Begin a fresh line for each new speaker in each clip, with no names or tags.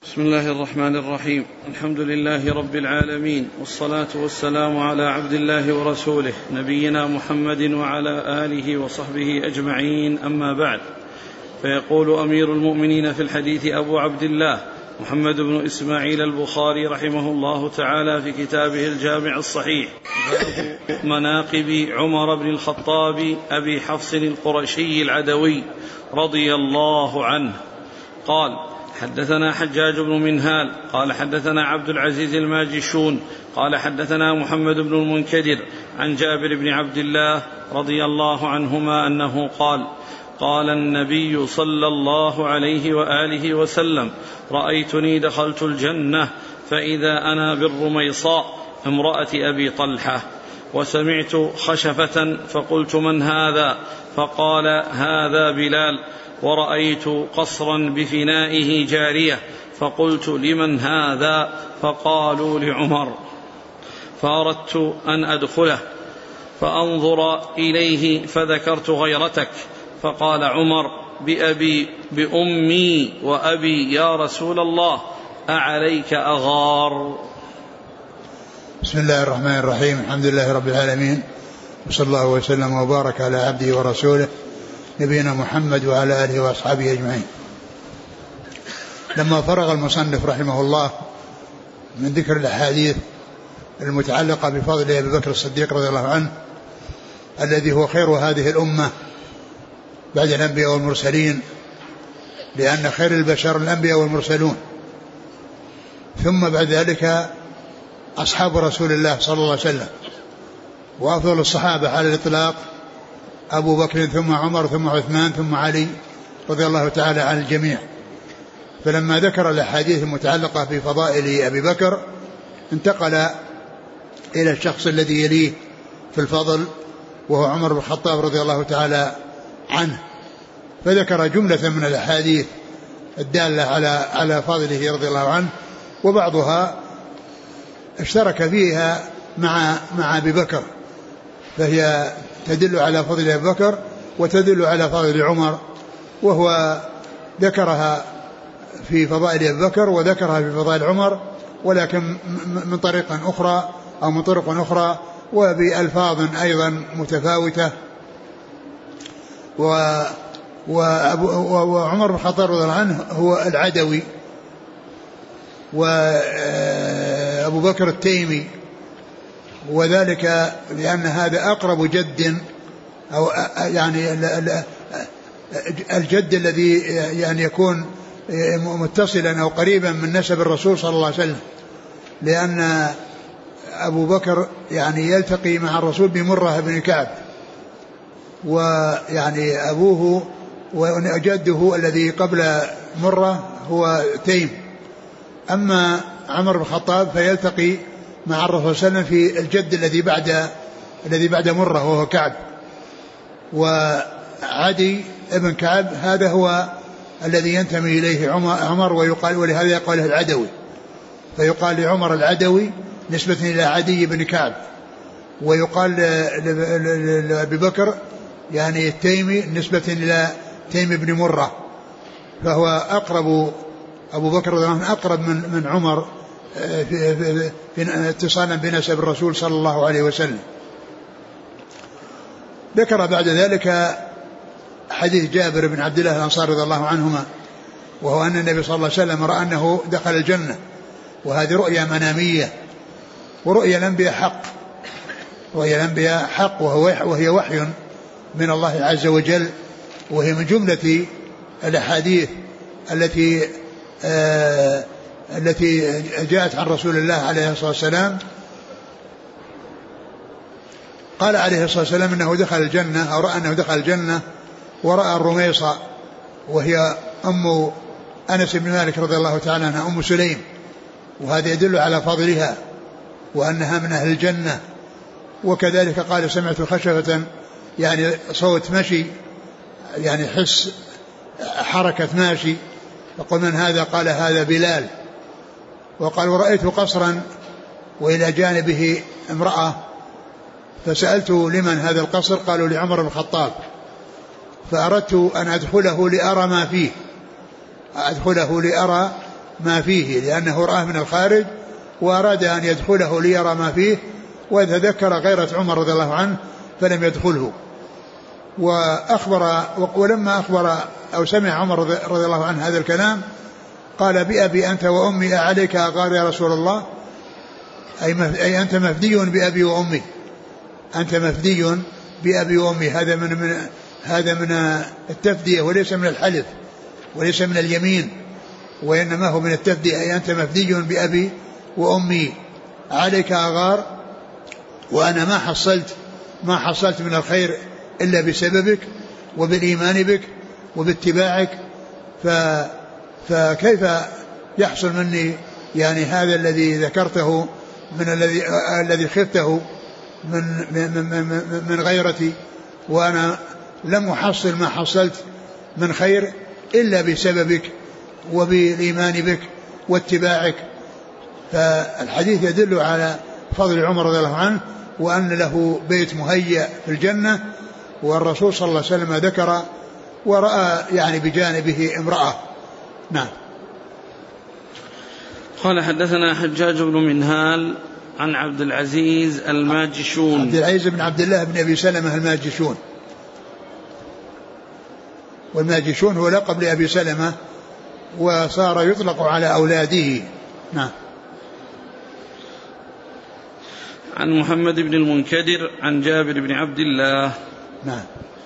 بسم الله الرحمن الرحيم. الحمد لله رب العالمين، والصلاة والسلام على عبد الله ورسوله نبينا محمد وعلى آله وصحبه أجمعين، أما بعد. فيقول أمير المؤمنين في الحديث أبو عبد الله محمد بن إسماعيل البخاري رحمه الله تعالى في كتابه الجامع الصحيح: باب مناقب عمر بن الخطاب أبي حفص القرشي العدوي رضي الله عنه. قال: حدثنا حجاج بن منهال قال حدثنا عبد العزيز الماجشون قال حدثنا محمد بن المنكدر عن جابر بن عبد الله رضي الله عنهما أنه قال: قال النبي صلى الله عليه وآله وسلم: رأيتني دخلت الجنة فإذا أنا بالرميصاء امرأة أبي طلحة، وسمعت خشفة فقلت: من هذا؟ فقال: هذا بلال. ورأيت قصرا بفنائه جارية فقلت: لمن هذا؟ فقالوا: لعمر. فأردت أن أدخله فأنظر إليه فذكرت غيرتك، فقال عمر: بأبي بأمي وأبي يا رسول الله، أعليك أغار.
بسم الله الرحمن الرحيم. الحمد لله رب العالمين، وصلى الله وسلم وبارك على عبده ورسوله نبينا محمد وعلى آله وأصحابه أجمعين. لما فرغ المصنف رحمه الله من ذكر الأحاديث المتعلقة بفضل أبي بكر الصديق رضي الله عنه الذي هو خير هذه الأمة بعد الأنبياء والمرسلين، لأن خير البشر الأنبياء والمرسلون، ثم بعد ذلك أصحاب رسول الله صلى الله عليه وسلم، وأفضل الصحابة على الإطلاق أبو بكر ثم عمر ثم عثمان ثم علي رضي الله تعالى عن الجميع. فلما ذكر الأحاديث المتعلقة بفضائل أبي بكر انتقل إلى الشخص الذي يليه في الفضل، وهو عمر بن الخطاب رضي الله تعالى عنه، فذكر جملة من الأحاديث الدالة على فضله رضي الله عنه، وبعضها اشترك فيها مع أبي بكر، فهي تدل على فضل أبي بكر وتدل على فضل عمر، وهو ذكرها في فضائل أبي بكر وذكرها في فضائل عمر، ولكن من طريق أخرى أو من طرق أخرى وبألفاظ أيضا متفاوتة. وعمر بن الخطاب رضي الله عنه هو العدوي، وأبو بكر التيمي، وذلك لأن هذا أقرب جد، أو يعني الجد الذي يعني يكون متصلا أو قريبا من نسب الرسول صلى الله عليه وسلم، لأن أبو بكر يعني يلتقي مع الرسول بمرة بن كعب، ويعني أبوه وجده الذي قبل مرة هو تيم. أما عمر بن الخطاب فيلتقي مع الرسول صلى الله عليه وسلم في الجد الذي بعد مرة وهو كعب. وعدي ابن كعب هذا هو الذي ينتمي إليه عمر، ويقال ولهذا يقال له العدوي، فيقال لعمر العدوي نسبة إلى عدي بن كعب، ويقال لأبي بكر يعني التيمي نسبة إلى تيم بن مرة، فهو أقرب، أبو بكر رضي الله عنه أقرب من عمر في اتصالا بنسب الرسول صلى الله عليه وسلم. ذكر بعد ذلك حديث جابر بن عبد الله الأنصاري رضي الله عنهما، وهو أن النبي صلى الله عليه وسلم رأى أنه دخل الجنة، وهذه رؤيا منامية، ورؤيا الأنبياء حق، رؤيا الأنبياء حق، وهي وحي من الله عز وجل، وهي من جملة الأحاديث التي جاءت عن رسول الله عليه الصلاة والسلام. قال عليه الصلاة والسلام أنه دخل الجنة، أو رأى أنه دخل الجنة ورأى الرميصة، وهي أم أنس بن مالك رضي الله تعالى عنها، أم سليم، وهذا يدل على فضلها وأنها من أهل الجنة. وكذلك قال: سمعت خشفة، يعني صوت مشي، يعني حس حركة ماشي، فقل: من هذا؟ قال: هذا بلال. وقال: ورأيت قصرا وإلى جانبه امرأة، فسألت: لمن هذا القصر؟ قالوا: لعمر بن الخطاب. فأردت أن أدخله لأرى ما فيه، أدخله لأرى ما فيه، لأنه رآه من الخارج وأراد أن يدخله ليرى ما فيه، وتذكر غيرة عمر رضي الله عنه فلم يدخله. ولما أخبر أو سمع عمر رضي الله عنه هذا الكلام قال: بأبي أنت وأمي أعليك أغار يا رسول الله، أي أنت مفدي بأبي وأمي، أنت مفدي بأبي وأمي. هذا من التفدية وليس من الحلف وليس من اليمين، وإنما هو من التفدية، أي أنت مفدي بأبي وأمي عليك أغار، وأنا ما حصلت من الخير إلا بسببك وبالإيمان بك وباتباعك، فكيف يحصل مني يعني هذا الذي ذكرته من الذي خفته من غيرتي، وأنا لم أحصل ما حصلت من خير إلا بسببك وبالإيمان بك واتباعك. فالحديث يدل على فضل عمر رضي الله عنه، وأن له بيت مهيأ في الجنة، والرسول صلى الله عليه وسلم ذكر ورأى يعني بجانبه امرأة. نعم.
قال: حدثنا حجاج بن منهال عن عبد العزيز الماجشون.
عبد العزيز بن عبد الله بن أبي سلمة الماجشون، والماجشون هو لقب لأبي سلمة وصار يطلق على أولاده. نعم.
عن محمد بن المنكدر عن جابر بن عبد الله.
نعم.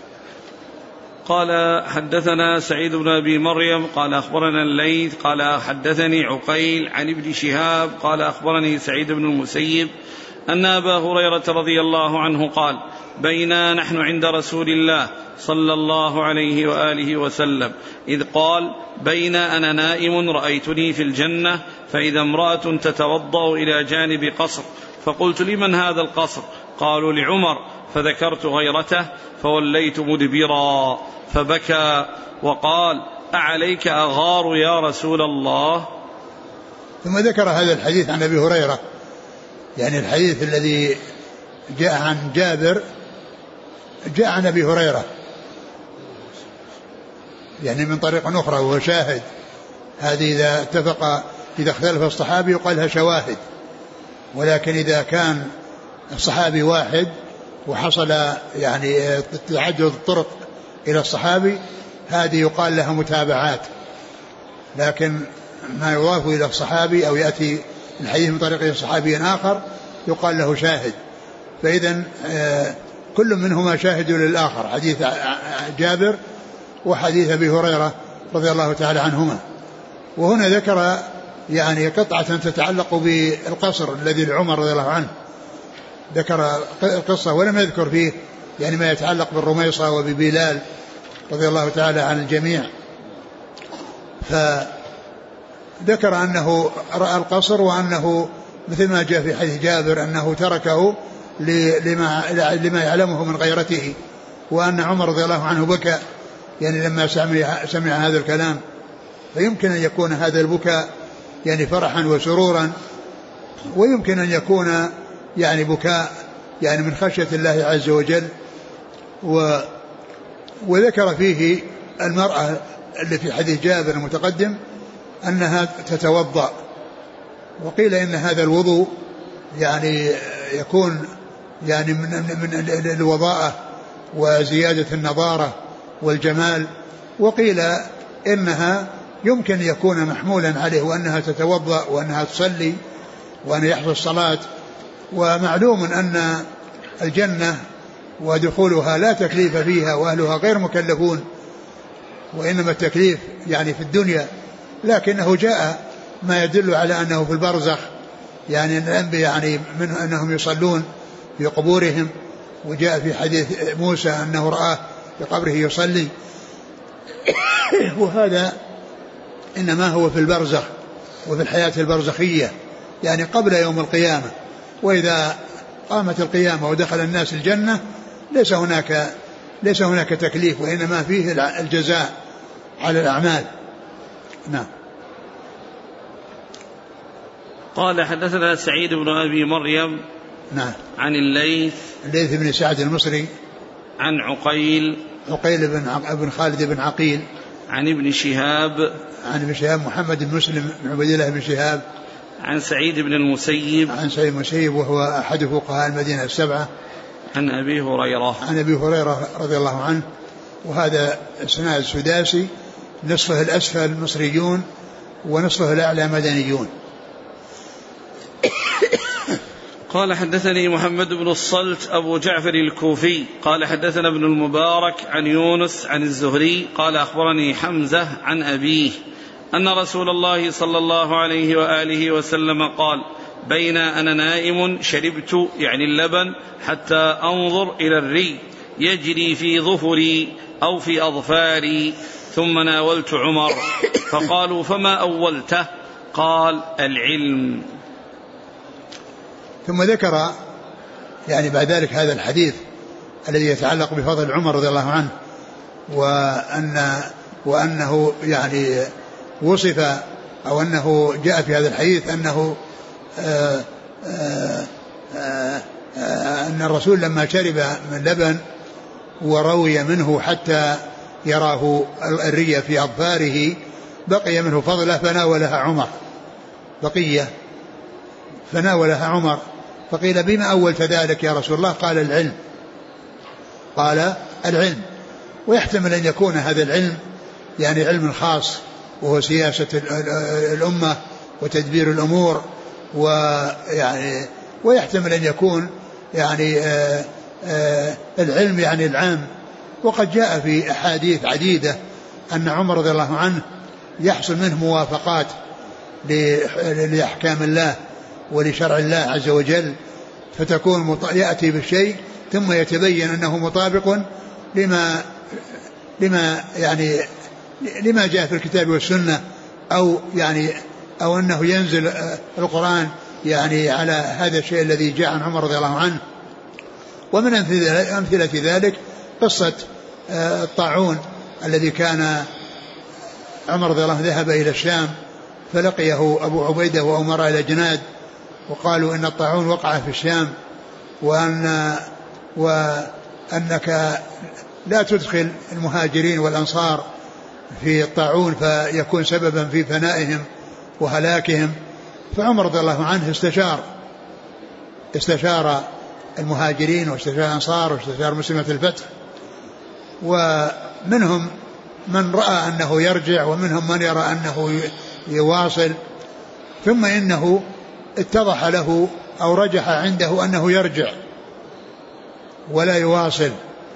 قال: حدثنا سعيد بن أبي مريم قال أخبرنا الليث قال حدثني عقيل عن ابن شهاب قال أخبرني سعيد بن المسيب أن أبا هريرة رضي الله عنه قال: بينا نحن عند رسول الله صلى الله عليه وآله وسلم إذ قال: بين أنا نائم رأيتني في الجنة فإذا امرأة تتوضأ إلى جانب قصر، فقلت: لمن هذا القصر؟ قالوا: لعمر، فذكرت غيرته فوليت مدبرا، فبكى وقال: أعليك أغار يا رسول الله؟
ثم ذكر هذا الحديث عن أبي هريرة، يعني الحديث الذي جاء عن جابر جاء عن أبي هريرة يعني من طريق أخرى وهو شاهد. هذه إذا اختلف الصحابي يقال لها شواهد، ولكن إذا كان الصحابي واحد وحصل يعني تعدد الطرق إلى الصحابي هذه يقال لها متابعات، لكن ما يضاف إلى الصحابي أو يأتي الحديث من طريق صحابي آخر يقال له شاهد. فإذا كل منهما شاهد للآخر، حديث جابر وحديث أبي هريرة رضي الله تعالى عنهما. وهنا ذكر يعني قطعة تتعلق بالقصر الذي لعمر رضي الله عنه، ذكر القصة ولم يذكر فيه يعني ما يتعلق بالرميصة وببلال رضي الله تعالى عن الجميع. فذكر أنه رأى القصر، وأنه مثل ما جاء في حديث جابر أنه تركه لما يعلمه من غيرته، وأن عمر رضي الله عنه بكى يعني لما سمع هذا الكلام. فيمكن أن يكون هذا البكاء يعني فرحا وسرورا، ويمكن أن يكون يعني بكاء يعني من خشية الله عز وجل. وذكر فيه المرأة اللي في حديث جابر المتقدم أنها تتوضأ، وقيل إن هذا الوضوء يعني يكون يعني من الوضاءة وزيادة النضارة والجمال، وقيل إنها يمكن يكون محمولا عليه وأنها تتوضأ وأنها تصلي وأن يحصل الصلاة. ومعلوم أن الجنة ودخولها لا تكليف فيها وأهلها غير مكلفون، وإنما التكليف يعني في الدنيا، لكنه جاء ما يدل على أنه في البرزخ يعني الأنبياء يعني من أنهم يصلون في قبورهم، وجاء في حديث موسى أنه رآه في قبره يصلي. وهذا إنما هو في البرزخ وفي الحياة البرزخية يعني قبل يوم القيامة. وإذا قامت القيامة ودخل الناس الجنة ليس هناك تكليف، وإنما فيه الجزاء على الأعمال. نعم.
قال: حدثنا سعيد بن أبي مريم.
نعم.
عن الليث
بن سعد المصري.
عن عقيل
بن خالد بن عقيل
عن ابن شهاب
محمد بن مسلم بن عبيد الله بن شهاب
عن سعيد بن المسيب
وهو أحد فقهاء المدينة السبعة
عن أبي هريرة
رضي الله عنه. وهذا إسناد سداسي، نصفه الأسفل مصريون ونصفه الأعلى مدنيون.
قال حدثني محمد بن الصلت أبو جعفر الكوفي قال حدثنا ابن المبارك عن يونس عن الزهري قال أخبرني حمزة عن أبيه أن رسول الله صلى الله عليه وآله وسلم قال: بين أنا نائم شربت يعني اللبن حتى أنظر إلى الري يجري في ظفري أو في أظفاري، ثم ناولت عمر فقالوا: فما أولته؟ قال: العلم.
ثم ذكر يعني بعد ذلك هذا الحديث الذي يتعلق بفضل عمر رضي الله عنه، وأنه يعني وصف أو أنه جاء في هذا الحديث أنه أن الرسول لما شرب من لبن وروي منه حتى يراه الري في أظفاره بقي منه فضله فناولها عمر فقيل: بما أولت ذلك يا رسول الله؟ قال: العلم. قال: العلم. ويحتمل أن يكون هذا العلم يعني علم خاص وهو سياسة الأمة وتدبير الأمور، ويحتمل أن يكون يعني العلم يعني العام. وقد جاء في أحاديث عديدة أن عمر رضي الله عنه يحصل منه موافقات لأحكام الله ولشرع الله عز وجل، فتكون يأتي بالشيء ثم يتبين أنه مطابق لما جاء في الكتاب والسنة، أو أنه ينزل القرآن يعني على هذا الشيء الذي جاء عن عمر رضي الله عنه. ومن أمثلة ذلك قصة الطاعون الذي كان عمر رضي الله عنه ذهب إلى الشام فلقيه أبو عبيدة وأمراء الأجناد وقالوا إن الطاعون وقع في الشام، وأنك لا تدخل المهاجرين والأنصار في الطاعون فيكون سببا في فنائهم وهلاكهم. فعمر رضي الله عنه استشار المهاجرين واستشار الأنصار واستشار مسلمة الفتح، ومنهم من رأى أنه يرجع ومنهم من يرى أنه يواصل، ثم إنه اتضح له أو رجح عنده أنه يرجع ولا يواصل.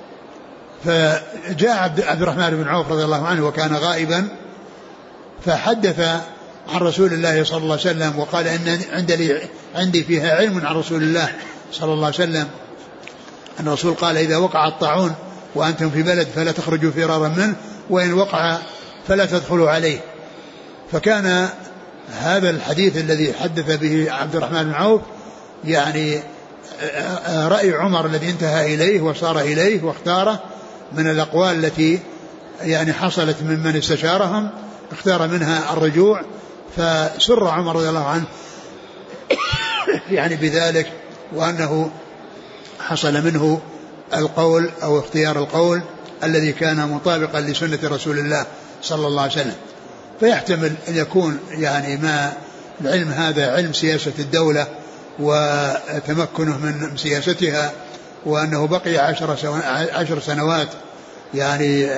فجاء عبد الرحمن بن عوف رضي الله عنه وكان غائبا فحدث عن رسول الله صلى الله عليه وسلم وقال: إن عندي فيها علم عن رسول الله صلى الله عليه وسلم أن الرسول قال: إذا وقع الطاعون وأنتم في بلد فلا تخرجوا فرارا منه، وإن وقع فلا تدخلوا عليه. فكان هذا الحديث الذي حدث به عبد الرحمن بن عوف يعني رأي عمر الذي انتهى إليه وصار إليه واختاره من الأقوال التي يعني حصلت ممن استشارهم، اختار منها الرجوع. فسر عمر رضي الله عنه يعني بذلك، وأنه حصل منه القول أو اختيار القول الذي كان مطابقا لسنة رسول الله صلى الله عليه وسلم. فيحتمل أن يكون يعني ما العلم هذا علم سياسة الدولة وتمكنه من سياستها، وأنه بقي 10 سنوات يعني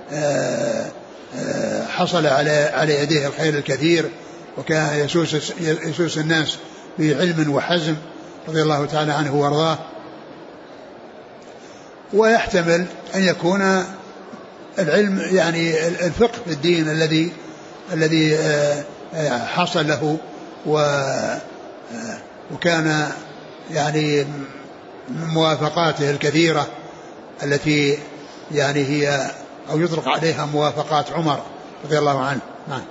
حصل على يديه الخير الكثير، وكان يسوس الناس بعلم وحزم رضي الله تعالى عنه وارضاه. ويحتمل أن يكون العلم يعني الفقه في الدين الذي حصل له، وكان يعني من موافقاته الكثيرة التي يعني هي أو يطلق عليها موافقات عمر رضي الله عنه.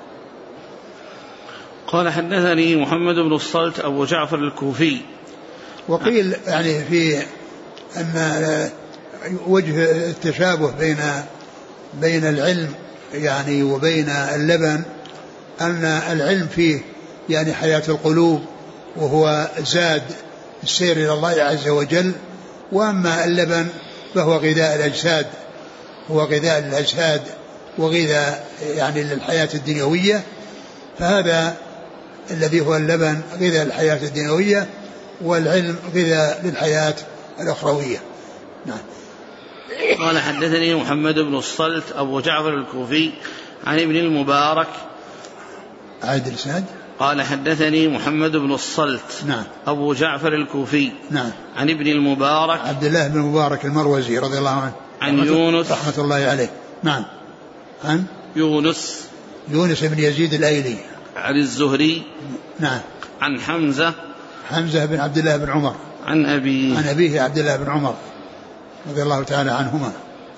قال: حدثني محمد بن الصلت أبو جعفر الكوفي.
وقيل يعني في أن وجه التشابه بين العلم يعني وبين اللبن أن العلم فيه يعني حياة القلوب وهو زاد السير إلى الله عز وجل، وأما اللبن فهو غذاء الأجساد، وغذاء يعني للحياة الدنيوية، فهذا الذي هو اللبن غذاء للحياة الدنيوية، والعلم غذاء للحياة الأخروية. نعم.
قال حدثني محمد بن الصلت أبو جعفر الكوفي عن ابن المبارك.
عاد الإسناد.
قال حدثني محمد بن الصلت
نعم
أبو جعفر الكوفي
نعم
عن ابن المبارك
عبد الله بن المبارك المروزي رضي الله عنه
عن يونس
رحمة الله عليه. نعم. عن
يونس
بن يزيد الأيلي
عن الزهري.
نعم.
عن حمزة
بن عبد الله بن عمر
عن أبيه
عبد الله بن عمر رضي الله تعالى عنهما.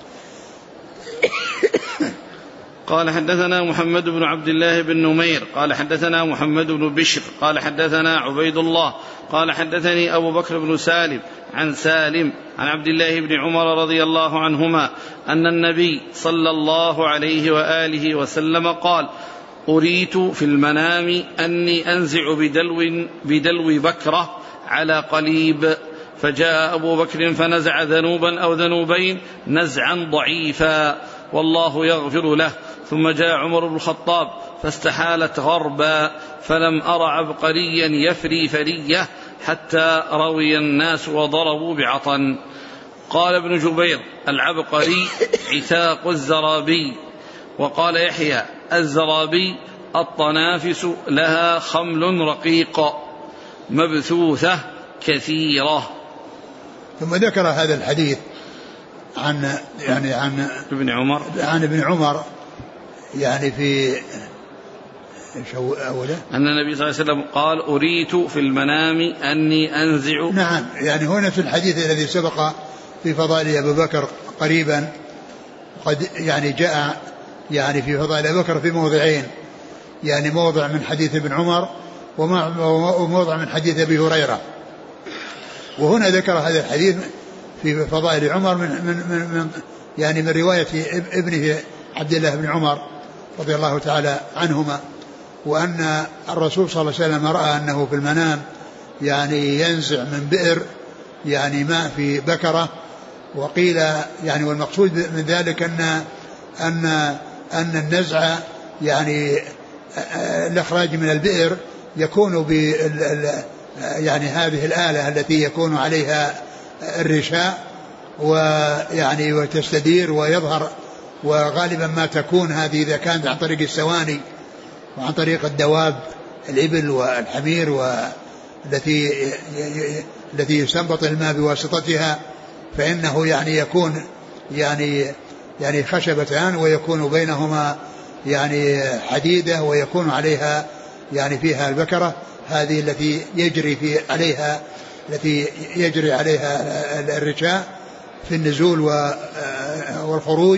قال حدثنا محمد بن عبد الله بن نمير قال حدثنا محمد بن بشر قال حدثنا عبيد الله قال حدثني أبو بكر بن سالم عن سالم عن عبد الله بن عمر رضي الله عنهما أن النبي صلى الله عليه وآله وسلم قال: أريت في المنام أني أنزع بدلو بكرة على قليب، فجاء أبو بكر فنزع ذنوبا أو ذنوبين نزعا ضعيفا والله يغفر له، ثم جاء عمر بن الخطاب فاستحالت غربا، فلم أر عبقريا يفري فرية حتى روي الناس وضربوا بعطن. قال ابن جبير: العبقري عتاق الزرابي. وقال يحيى: الزرابي الطنافس لها خمل رقيق مبثوثة كثيرة.
ثم ذكر هذا الحديث عن
ابن عمر يعني في
أوله
أن النبي صلى الله عليه وسلم قال: أريت في المنام أني أنزع.
نعم. يعني هنا في الحديث الذي سبق في فضائل أبي بكر قريبا قد يعني جاء يعني في فضائل أبي بكر في موضعين، يعني موضع من حديث ابن عمر وموضع من حديث أبي هريرة. وهنا ذكر هذا الحديث في فضائل عمر من رواية ابنه عبد الله بن عمر رضي الله تعالى عنهما، وأن الرسول صلى الله عليه وسلم رأى أنه في المنام يعني ينزع من بئر يعني ماء في بكرة. وقيل يعني والمقصود من ذلك أن النزع يعني الإخراج من البئر يكون يعني هذه الآلة التي يكون عليها الرشاء ويعني وتستدير ويظهر، وغالبا ما تكون هذه إذا كانت عن طريق السواني وعن طريق الدواب الإبل والحمير التي يستنبط الماء بواسطتها، فإنه يعني يكون يعني خشبتان ويكون بينهما يعني حديدة ويكون عليها يعني فيها البكرة هذه التي يجري عليها الرشاء في النزول والخروج.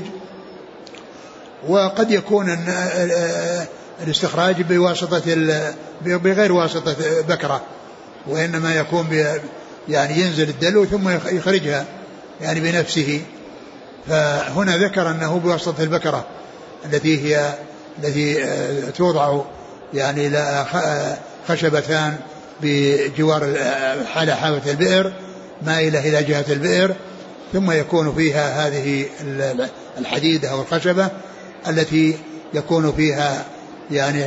وقد يكون الاستخراج بغير واسطة بكرة، وإنما يكون يعني ينزل الدلو ثم يخرجها يعني بنفسه. فهنا ذكر أنه بواسطة البكرة التي توضع يعني خشبتان بجوار حافة البئر مائلة إلى جهة البئر، ثم يكون فيها هذه الحديدة أو الخشبة التي يكون فيها يعني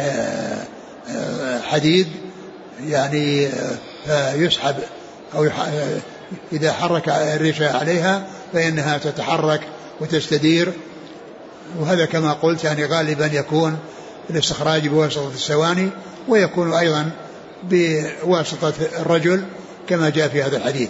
حديد يعني يسحب أو إذا حرك الريشة عليها فإنها تتحرك وتستدير. وهذا كما قلت يعني غالبا يكون الاستخراج بواسطة السواني، ويكون أيضا بواسطة الرجل كما جاء في هذا الحديث.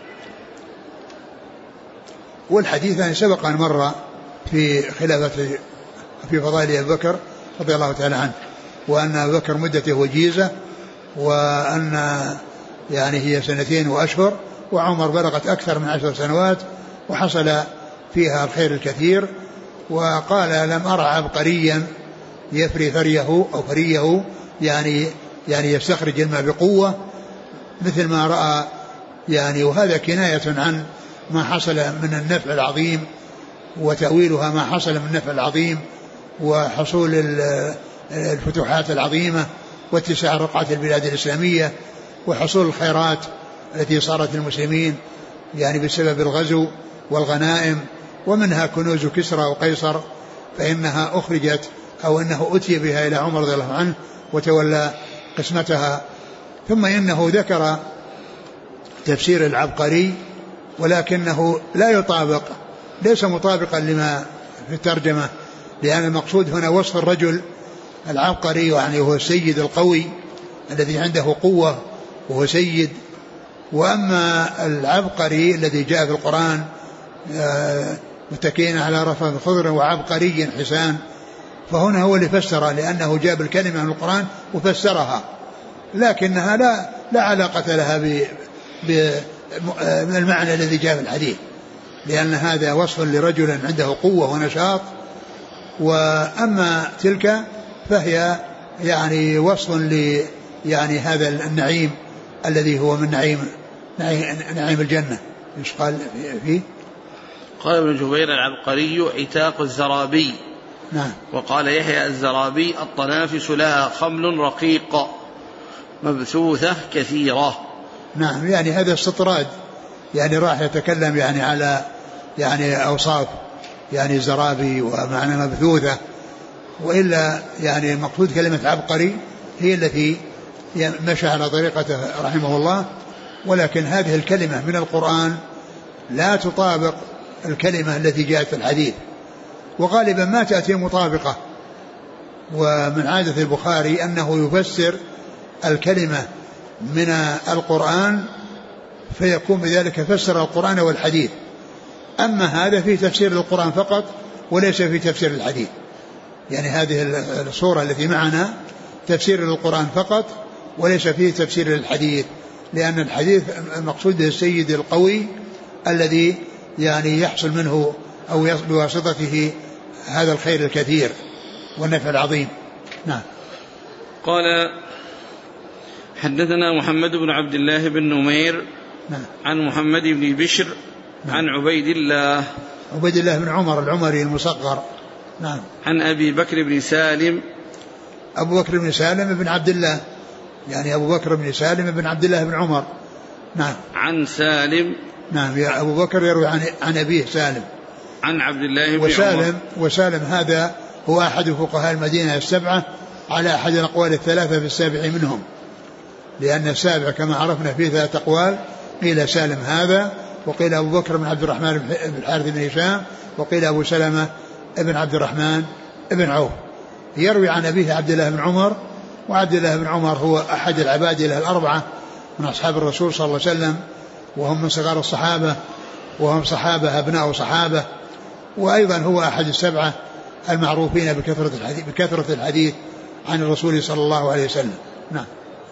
والحديث يعني سبق أن مر في خلافة في فضائل أبي بكر رضي الله تعالى عنه، وأن أبي بكر مدته وجيزة، وأن يعني هي 2 وأشهر، وعمر بلغت أكثر من 10 سنوات وحصل فيها الخير الكثير. وقال: لم أرى عبقريا يفري فريه يعني يستخرج الماء بقوة مثل ما رأى يعني. وهذا كناية عن ما حصل من النفع العظيم، وتأويلها ما حصل من النفع العظيم وحصول الفتوحات العظيمة واتساع رقعة البلاد الإسلامية وحصول الخيرات التي صارت للمسلمين يعني بسبب الغزو والغنائم، ومنها كنوز كسرى وقيصر فإنها أخرجت أو أنه أتي بها إلى عمر رضي الله عنه وتولى قسمتها. ثم إنه ذكر تفسير العبقري ولكنه لا يطابق، ليس مطابقا لما في الترجمة، لأن المقصود هنا وصف الرجل العبقري، يعني هو السيد القوي الذي عنده قوة وهو سيد. وأما العبقري الذي جاء في القرآن متكئين على رفرف خضر وعبقري حسان، فهنا هو اللي فسر، لأنه جاب الكلمة من القرآن وفسرها، لكنها لا علاقة لها من المعنى الذي جاء في الحديث، لأن هذا وصف لرجل عنده قوة ونشاط. وأما تلك فهي يعني وصف يعني هذا النعيم الذي هو من نعيم الجنة. ايش قال فيه؟
قال ابن جبير العبقري عتاق الزرابي.
نعم.
وقال يحيى الزرابي الطنافس لها خمل رقيق مبثوثة كثيرة.
نعم، يعني هذا استطراد، يعني راح يتكلم يعني على يعني أوصاف يعني زرابي ومعنى مبثوثة، وإلا يعني المقصود كلمة عبقري هي التي مشى على طريقته رحمه الله. ولكن هذه الكلمة من القرآن لا تطابق الكلمة التي جاءت في الحديث، وغالبا ما تأتي مطابقة. ومن عادة البخاري أنه يفسر الكلمة من القرآن فيكون بذلك فسر القرآن والحديث. أما هذا في تفسير القرآن فقط وليس في تفسير الحديث، يعني هذه الصورة التي معنا تفسير للقرآن فقط وليس فيه تفسير للحديث، لأن الحديث المقصود به السيد القوي الذي يعني يحصل منه أو بواسطته هذا الخير الكثير والنفع العظيم. نعم.
قال حدثنا محمد بن عبد الله بن نمير.
نعم.
عن محمد بن بشر. نعم. عن عبيد الله
بن عمر العمري المصغر. نعم.
عن أبي بكر بن سالم.
أبو بكر بن سالم بن عبد الله، يعني أبو بكر بن سالم بن عبد الله بن عمر. نعم.
عن سالم.
نعم، يا أبو بكر يروي عن أبيه سالم
عن عبد الله بن عمر.
وسالم هذا هو أحد فقهاء المدينة السبعة على أحد الأقوال الثلاثة في السابع منهم، لأن السابع كما عرفنا فيه ثلاثة أقوال، قيل سالم هذا، وقيل أبو بكر بن عبد الرحمن بن الحارث بن هشام، وقيل أبو سلمة بن عبد الرحمن بن عوف. يروي عن أبيه عبد الله بن عمر، وعبد الله بن عمر هو أحد العبادلة الأربعة من أصحاب الرسول صلى الله عليه وسلم، وهم من صغار الصحابة، وهم صحابة أبناء صحابة، وأيضا هو أحد السبعة المعروفين بكثرة الحديث عن الرسول صلى الله عليه وسلم. نعم.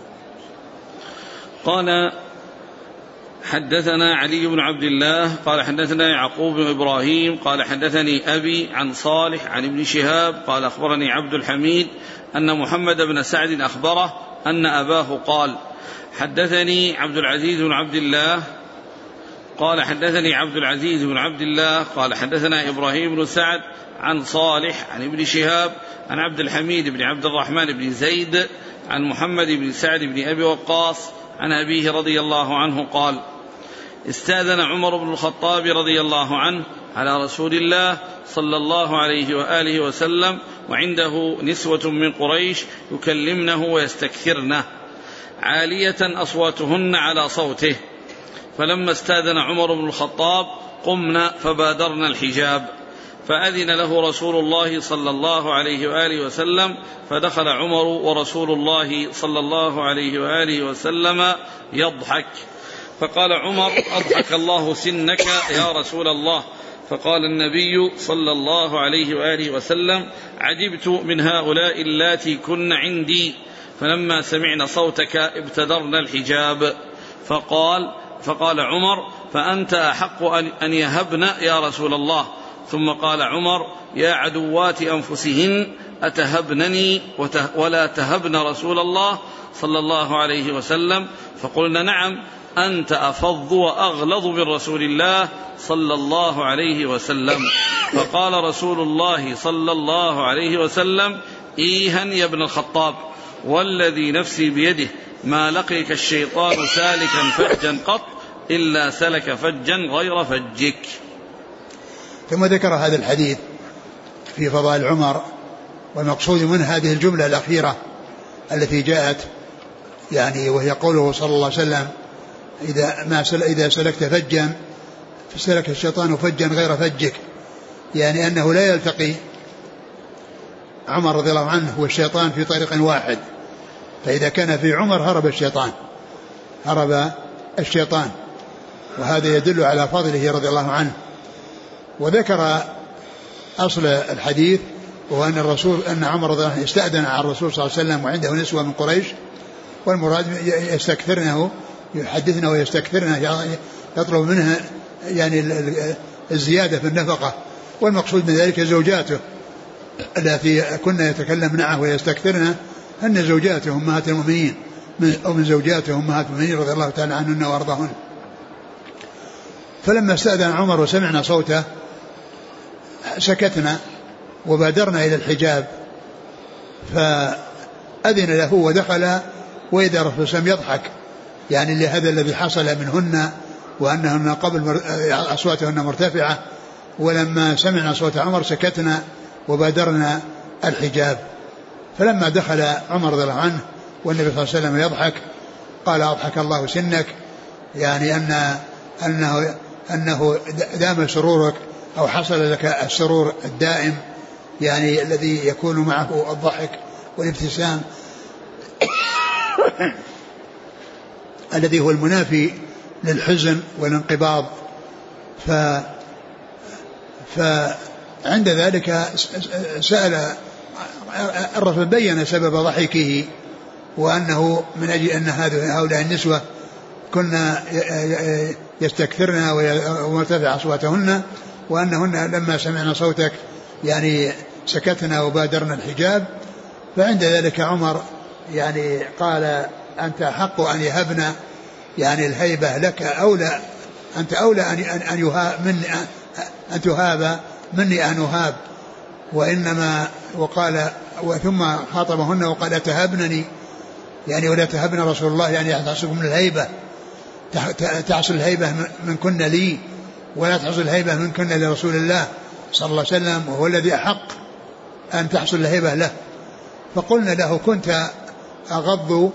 قال حدثنا علي بن عبد الله قال حدثنا يعقوب بن إبراهيم قال حدثني أبي عن صالح عن ابن شهاب قال أخبرني عبد الحميد أن محمد بن سعد أخبره أن أباه قال حدثني عبد العزيز بن عبد الله قال حدثني عبد العزيز بن عبد الله قال حدثنا إبراهيم بن سعد عن صالح عن ابن شهاب عن عبد الحميد بن عبد الرحمن بن زيد عن محمد بن سعد بن أبي وقاص عن أبيه رضي الله عنه قال استأذن عمر بن الخطاب رضي الله عنه على رسول الله صلى الله عليه وآله وسلم وعنده نسوة من قريش يكلمنه ويستكثرنه عالية أصواتهن على صوته، فلما استأذن عمر بن الخطاب قمنا فبادرنا الحجاب، فأذن له رسول الله صلى الله عليه وآله وسلم، فدخل عمر ورسول الله صلى الله عليه وآله وسلم يضحك، فقال عمر أضحك الله سنك يا رسول الله، فقال النبي صلى الله عليه وآله وسلم عجبت من هؤلاء اللاتي كن عندي، فلما سمعنا صوتك ابتدرنا الحجاب، فقال عمر فأنت أحق أن يهبن يا رسول الله، ثم قال عمر يا عدوات أنفسهن أتهبنني ولا تهبن رسول الله صلى الله عليه وسلم، فقلنا نعم أنت أفض وأغلظ من رسول الله صلى الله عليه وسلم، فقال رسول الله صلى الله عليه وسلم إيها يا ابن الخطاب والذي نفسي بيده ما لقيك الشيطان سالكا فجا قط إلا سلك فجا غير فجك.
ثم ذكر هذا الحديث في فضائل عمر. والمقصود من هذه الجملة الأخيرة التي جاءت يعني وهي قوله صلى الله عليه وسلم إذا سلكت فجا فسلك الشيطان فجا غير فجك، يعني أنه لا يلتقي عمر رضي الله عنه والشيطان في طريق واحد، فإذا كان في عمر هرب الشيطان، وهذا يدل على فضله رضي الله عنه. وذكر أصل الحديث وهو أن عمر رضي الله عنه استأذن على الرسول صلى الله عليه وسلم وعنده نسوة من قريش، والمراد يستكثرنه يحدثنا ويستكثرنا يطلب منها يعني الزيادة في النفقة، والمقصود من ذلك زوجاته التي كنا يتكلم معه ويستكثرنا أن زوجاته أمهات المؤمنين أو من زوجاته أمهات المؤمنين رضي الله تعالى عنهن وأرضاهن. فلما استأذن عمر وسمعنا صوته سكتنا وبادرنا إلى الحجاب، فأذن له ودخل، وإذا رسول الله يضحك يعني لهذا الذي حصل منهن وأنهن قبل أصواتهن مرتفعة. ولما سمعنا صوت عمر سكتنا وبادرنا الحجاب. فلما دخل عمر رضي الله عنه والنبي صلى الله عليه وسلم يضحك قال أضحك الله سنك، يعني أنه دام سرورك أو حصل لك السرور الدائم يعني الذي يكون معه الضحك والابتسام الذي هو المنافي للحزن والانقباض. فعند ذلك سأل الرسول بين سبب ضحكه، وأنه من أجل أن هؤلاء النسوة كنا يستكثرن ومرتفع أصواتهن، وأنهن لما سمعنا صوتك يعني سكتنا وبادرنا الحجاب. فعند ذلك عمر يعني قال أنت أحق أن يهبنا يعني الهيبة لك، أولى أنت أولى أن تهاب مني أن أهاب. وإنما وقال ثم خاطبهن وقال أتهبنني يعني ولا تهبن رسول الله يعني تحصل من الهيبة، تحصل الهيبة من كنا لي ولا تحصل الهيبة من كنا لرسول الله صلى الله عليه وسلم، وهو الذي أحق أن تحصل الهيبة له. فقلنا له كنت أغض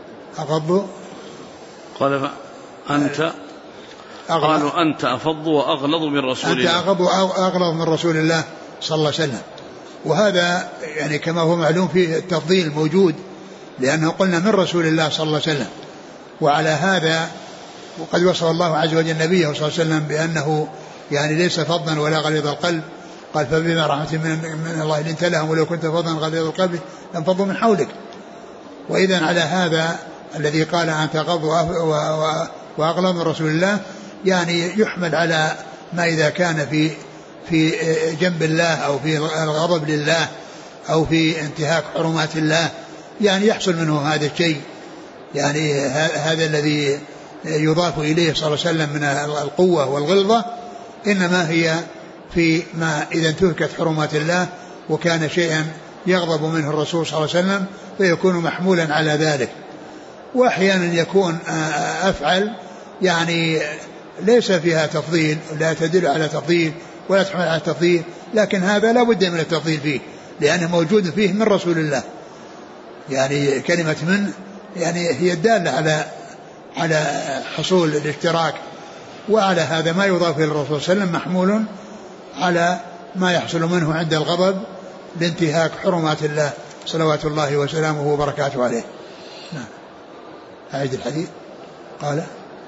قال
أنت قالوا أنت أفض وأغلظ من رسول الله،
أنت أغض وأغلظ من رسول الله صلى الله عليه وسلم. وهذا يعني كما هو معلوم فيه التفضيل موجود، لأنه قلنا من رسول الله صلى الله عليه وسلم. وعلى هذا وقد وصف الله عز وجل النبي صلى الله عليه وسلم بأنه يعني ليس فظا ولا غليظ القلب، قال فبما رحمة من الله لنت لهم ولو كنت فظا غليظ القلب لانفضوا من حولك. وإذا على هذا الذي قال أنت أغض وأغلظ من رسول الله يعني يحمل على ما إذا كان في جنب الله أو في الغضب لله أو في انتهاك حرمات الله، يعني يحصل منه هذا الشيء، يعني هذا الذي يضاف إليه صلى الله عليه وسلم من القوة والغلظة إنما هي في ما إذا انتهكت حرمات الله وكان شيئا يغضب منه الرسول صلى الله عليه وسلم فيكون محمولا على ذلك. وأحيانا يكون أفعل يعني ليس فيها تفضيل، لا تدل على تفضيل ولا تحمل على تفضيل، لكن هذا لا بد من التفضيل فيه لأنه موجود فيه من رسول الله، يعني كلمة من يعني هي الدالة على حصول الاشتراك. وعلى هذا ما يضاف إلى الرسول صلى الله عليه وسلم محمول على ما يحصل منه عند الغضب لانتهاك حرمات الله صلوات الله وسلامه وبركاته عليه. نعم. أعيد الحديث. قال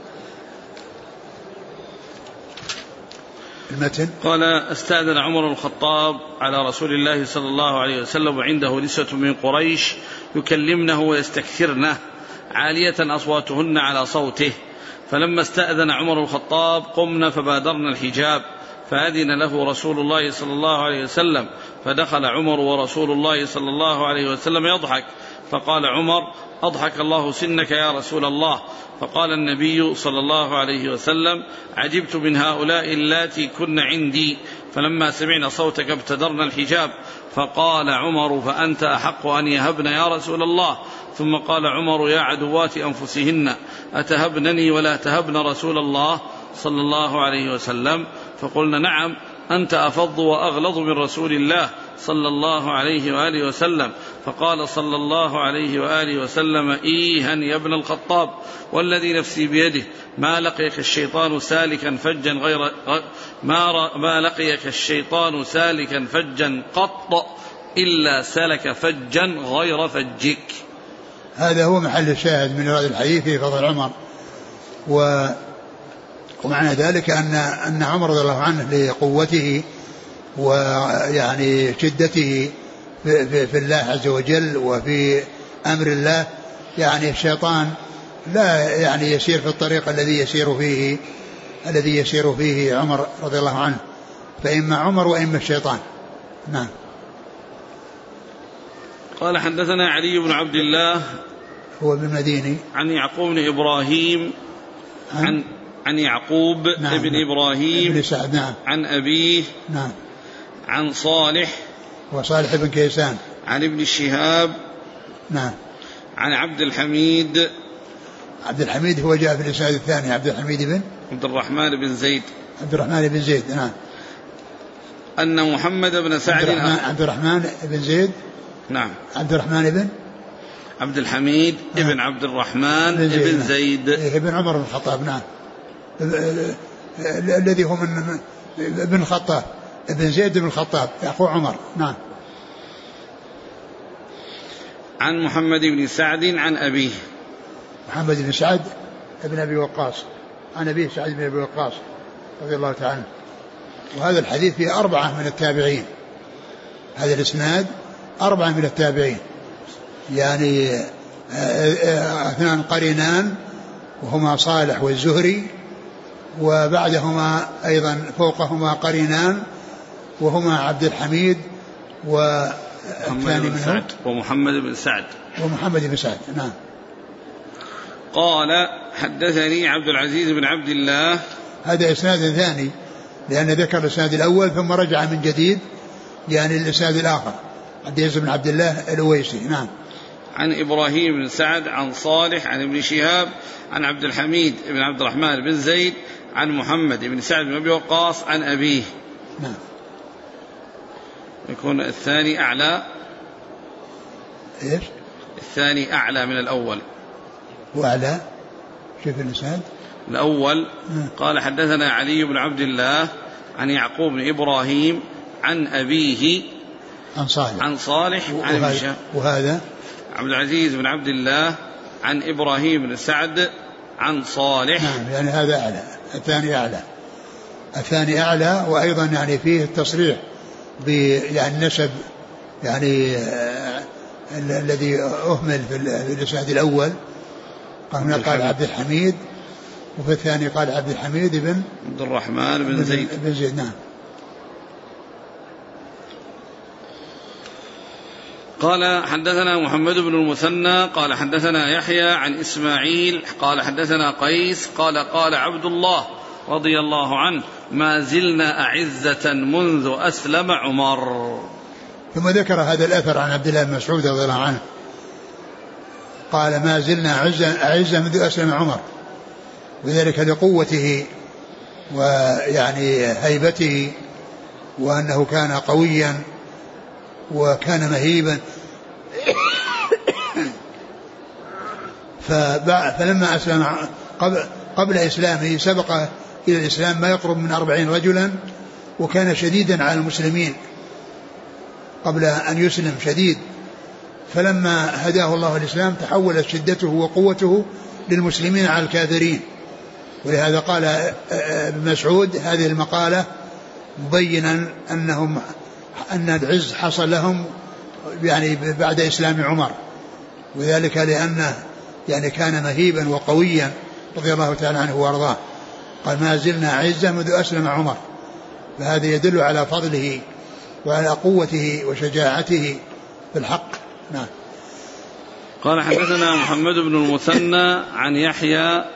المتن
قال استأذن عمر الخطاب على رسول الله صلى الله عليه وسلم وعنده نسوة من قريش يكلمنه ويستكثرنه عالية أصواتهن على صوته، فلما استأذن عمر الخطاب قمنا فبادرنا الحجاب، فأذن له رسول الله صلى الله عليه وسلم، فدخل عمر ورسول الله صلى الله عليه وسلم يضحك، فقال عمر أضحك الله سنك يا رسول الله. فقال النبي صلى الله عليه وسلم عجبت من هؤلاء اللاتي كن عندي، فلما سمعنا صوتك ابتدرنا الحجاب. فقال عمر فأنت أحق أن يهبن يا رسول الله. ثم قال عمر يا عدوات أنفسهن أتهبنني ولا تهبن رسول الله صلى الله عليه وسلم؟ فقلنا نعم. أنت أفض وأغلظ من رسول الله صلى الله عليه وآله وسلم. فقال صلى الله عليه وآله وسلم: إيها يا ابن الخطاب، والذي نفسي بيده ما لقيك الشيطان سالكا فجا ما لقيك الشيطان سالكا فجا قط إلا سلك فجا غير فجك.
هذا هو محل الشاهد من هذا الحديث في فضل عمر. ومعنى ذلك أن عمر رضي الله عنه لقوته ويعني شدته في الله عز وجل وفي أمر الله، يعني الشيطان لا يعني يسير في الطريق الذي يسير فيه عمر رضي الله عنه، فإما عمر وإما الشيطان. نعم.
قال: حدثنا علي بن عبد الله
هو بن مديني
عن يعقوب بن إبراهيم عن يعقوب
نعم
بن إبراهيم
بن سعد نعم
عن أبيه
نعم
عن صالح
وصالح بن كيسان
عن ابن شهاب
نعم
عن عبد الحميد
هو جاء في الإسناد الثاني، عبد الرحمن بن زيد نعم،
أن محمد بن سعد
عبد الرحمن بن زيد
نعم
عبد الرحمن بن
عبد الحميد ابن عبد الرحمن بن زيد
ابن عمر بن الخطاب نعم، الذي هو من ابن الخطاب ابن زيد بن الخطاب أخو عمر نعم.
عن محمد بن سعد عن أبيه
محمد بن سعد بن أبي وقاص عن أبيه سعد بن أبي وقاص رضي الله تعالى. وهذا الحديث فيه 4 من التابعين، هذا الإسناد 4 من التابعين، يعني 2 قرينان وهما صالح والزهري، وبعدهما أيضا فوقهما قرينان وهما عبد الحميد والثاني منهم
ومحمد بن سعد
نعم.
قال: حدثني عبد العزيز بن عبد الله.
هذا إسناد ثاني، لأن ذكر الإسناد الأول ثم رجع من جديد يعني الإسناد الآخر، عبد العزيز بن عبد الله الأويسي نعم.
عن إبراهيم بن سعد عن صالح عن ابن شهاب عن عبد الحميد بن عبد الرحمن بن زيد عن محمد بن سعد بن أبي وقاص عن أبيه
نعم.
يكون الثاني أعلى.
إيش؟
الثاني أعلى من الأول.
وأعلى شوف الإسناد
الأول قال: حدثنا علي بن عبد الله عن يعقوب بن إبراهيم عن أبيه عن صالح عن ابن شهاب.
وهذا
عبد العزيز بن عبد الله عن إبراهيم بن سعد عن صالح
نعم، يعني هذا أعلى، الثاني أعلى وأيضا يعني فيه التصريح يعني نسب يعني الذي أهمل في الإسناد الأول، قال عبد الحميد، وفي الثاني قال عبد الحميد بن
عبد الرحمن بن زيد
نعم.
قال: حدثنا محمد بن المثنى قال حدثنا يحيى عن إسماعيل قال حدثنا قيس قال عبد الله رضي الله عنه: ما زلنا أعزة منذ أسلم عمر.
ثم ذكر هذا الأثر عن عبد الله بن مسعود رضي الله عنه قال: ما زلنا أعزة منذ أسلم عمر، وذلك لقوته ويعني هيبته، وأنه كان قويا وكان مهيبا. فلما أسلم قبل إسلامه سبق إلى الإسلام ما يقرب من 40 رجلا، وكان شديدا على المسلمين قبل أن يسلم شديد، فلما هداه الله الإسلام تحولت شدته وقوته للمسلمين على الكافرين. ولهذا قال ابن مسعود هذه المقالة مبينا أن العز حصل لهم يعني بعد إسلام عمر، وذلك لأنه يعني كان مهيبا وقويا رضي الله تعالى عنه وارضاه. قال: ما زلنا عزة منذ أسلم عمر، فهذا يدل على فضله وعلى قوته وشجاعته في الحق. نعم.
قال: حدثنا محمد بن المثنى عن يحيى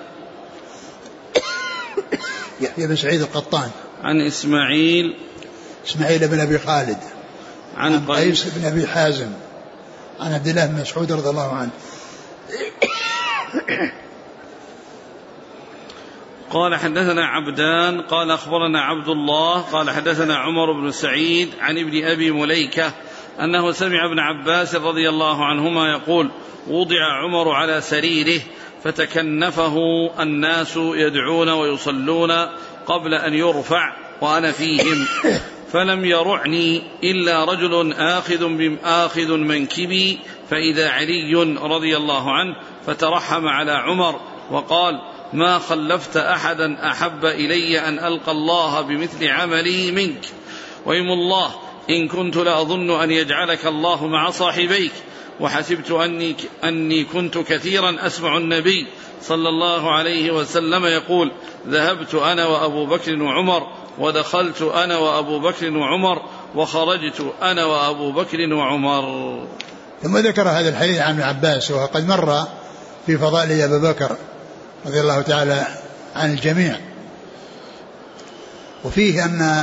بن سعيد القطان
عن إسماعيل
بن أبي خالد عن قيس بن أبي حازم عن عبد الله بن مسعود رضي الله عنه
قال حدثنا عبدان قال أخبرنا عبد الله قال حدثنا عمر بن سعيد عن ابن أبي مليكة أنه سمع ابن عباس رضي الله عنهما يقول: وضع عمر على سريره فتكنفه الناس يدعون ويصلون قبل أن يرفع وأنا فيهم، فلم يرعني إلا رجل آخذ منكبي فإذا علي رضي الله عنه، فترحم على عمر وقال: ما خلفت أحدا أحب إلي أن ألقى الله بمثل عملي منك، وإيم الله إن كنت لأظن أن يجعلك الله مع صاحبيك، وحسبت أني كنت كثيرا أسمع النبي صلى الله عليه وسلم يقول: ذهبت أنا وأبو بكر وعمر، ودخلت أنا وأبو بكر وعمر، وخرجت أنا وأبو بكر وعمر.
ثم ذكر هذا الحديث عن ابن عباس وقد مر في فضائل أبي بكر رضي الله تعالى عن الجميع، وفيه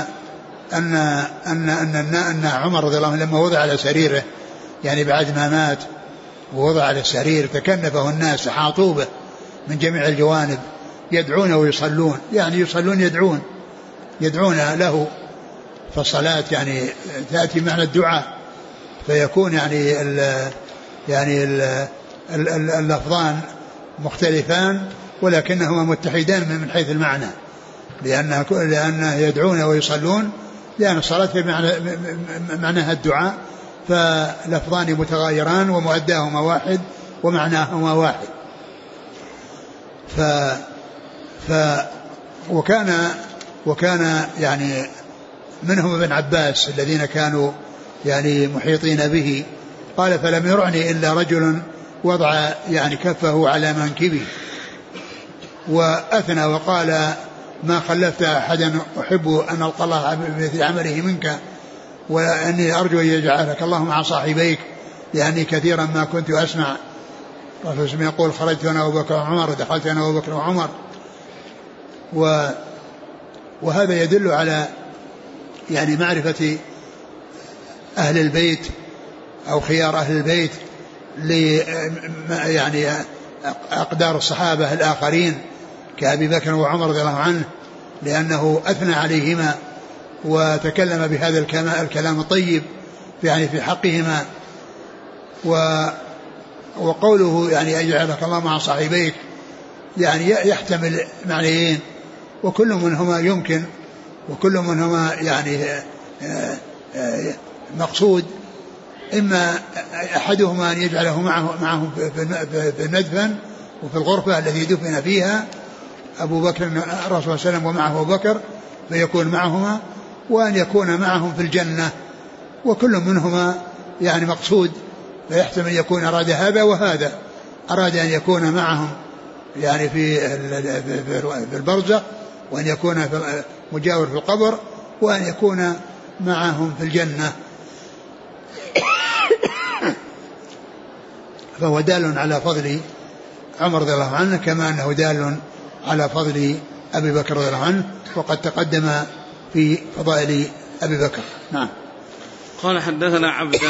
أن عمر رضي الله عنه لما وضع على سريره، يعني بعد ما مات ووضع على السرير، تكنفه الناس حاطوا به من جميع الجوانب يدعون ويصلون، يعني يصلون يدعون له، فالصلاة يعني تأتي معنى الدعاء، فيكون يعني اللفظان مختلفان ولكنهما متحدان من حيث المعنى، لأنه يدعون ويصلون، لأن الصلاة معناها الدعاء، فلفظان متغايران ومؤداهما واحد ومعناهما واحد. وكان يعني منهم ابن عباس الذين كانوا يعني محيطين به، قال: فلم يرعني إلا رجل وضع يعني كفه على منكبي وأثنى وقال: ما خلفت أحدا أحب أن ألقى الله بمثل عمله منك، وأني أرجو أن يجعلك الله مع صاحبيك، لأني كثيرا ما كنت أسمع الرسول يقول: خرجت أنا وأبو بكر وعمر، ودخلت أنا وأبو بكر وعمر. وهذا يدل على يعني معرفة أهل البيت أو خيار أهل البيت يعني أقدار الصحابة الآخرين كأبي بكر وعمر رضي الله عنه، لأنه أثنى عليهما وتكلم بهذا الكلام الطيب يعني في حقهما. وقوله يعني أجعلك الله مع صاحبيك يعني يحتمل معنيين، وكل منهما يمكن، وكل منهما يعني مقصود، إما أحدهما أن يجعله معه في المدفن وفي الغرفة التي دفن فيها أبو بكر الرسول صلى الله عليه وسلم ومعه أبو بكر فيكون معهما، وأن يكون معهم في الجنة، وكل منهما يعني مقصود، فيحتمل يكون أراد هذا وهذا، أراد أن يكون معهم يعني في البرزخ، وأن يكون مجاور في القبر، وأن يكون معهم في الجنة. فهو دال على فضل عمر رضي الله عنه كما أنه دال على فضل أبي بكر رضي الله عنه، وقد تقدم في فضائل أبي بكر. نعم.
قال حدثنا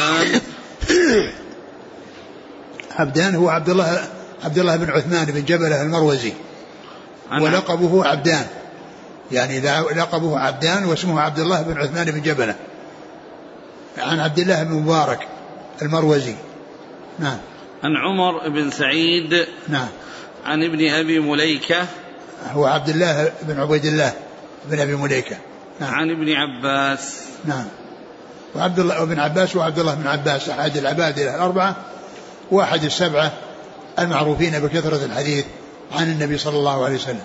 عبدان هو عبد الله بن عثمان بن جبلة المروزي، ولقبه عبدان، يعني لقبه عبدان واسمه عبد الله بن عثمان بن جبلة، عن عبد الله بن مبارك المروزي. نعم.
عن عمر بن سعيد.
نعم.
عن ابن أبي مليكة
هو عبد الله بن عبيد الله بن أبي مليكة.
نعم. عن ابن عباس.
نعم. وعبد الله بن عباس وعبد الله بن عباس أحد العباد الأربعة، واحد السبعة المعروفين بكثرة الحديث عن النبي صلى الله عليه وسلم.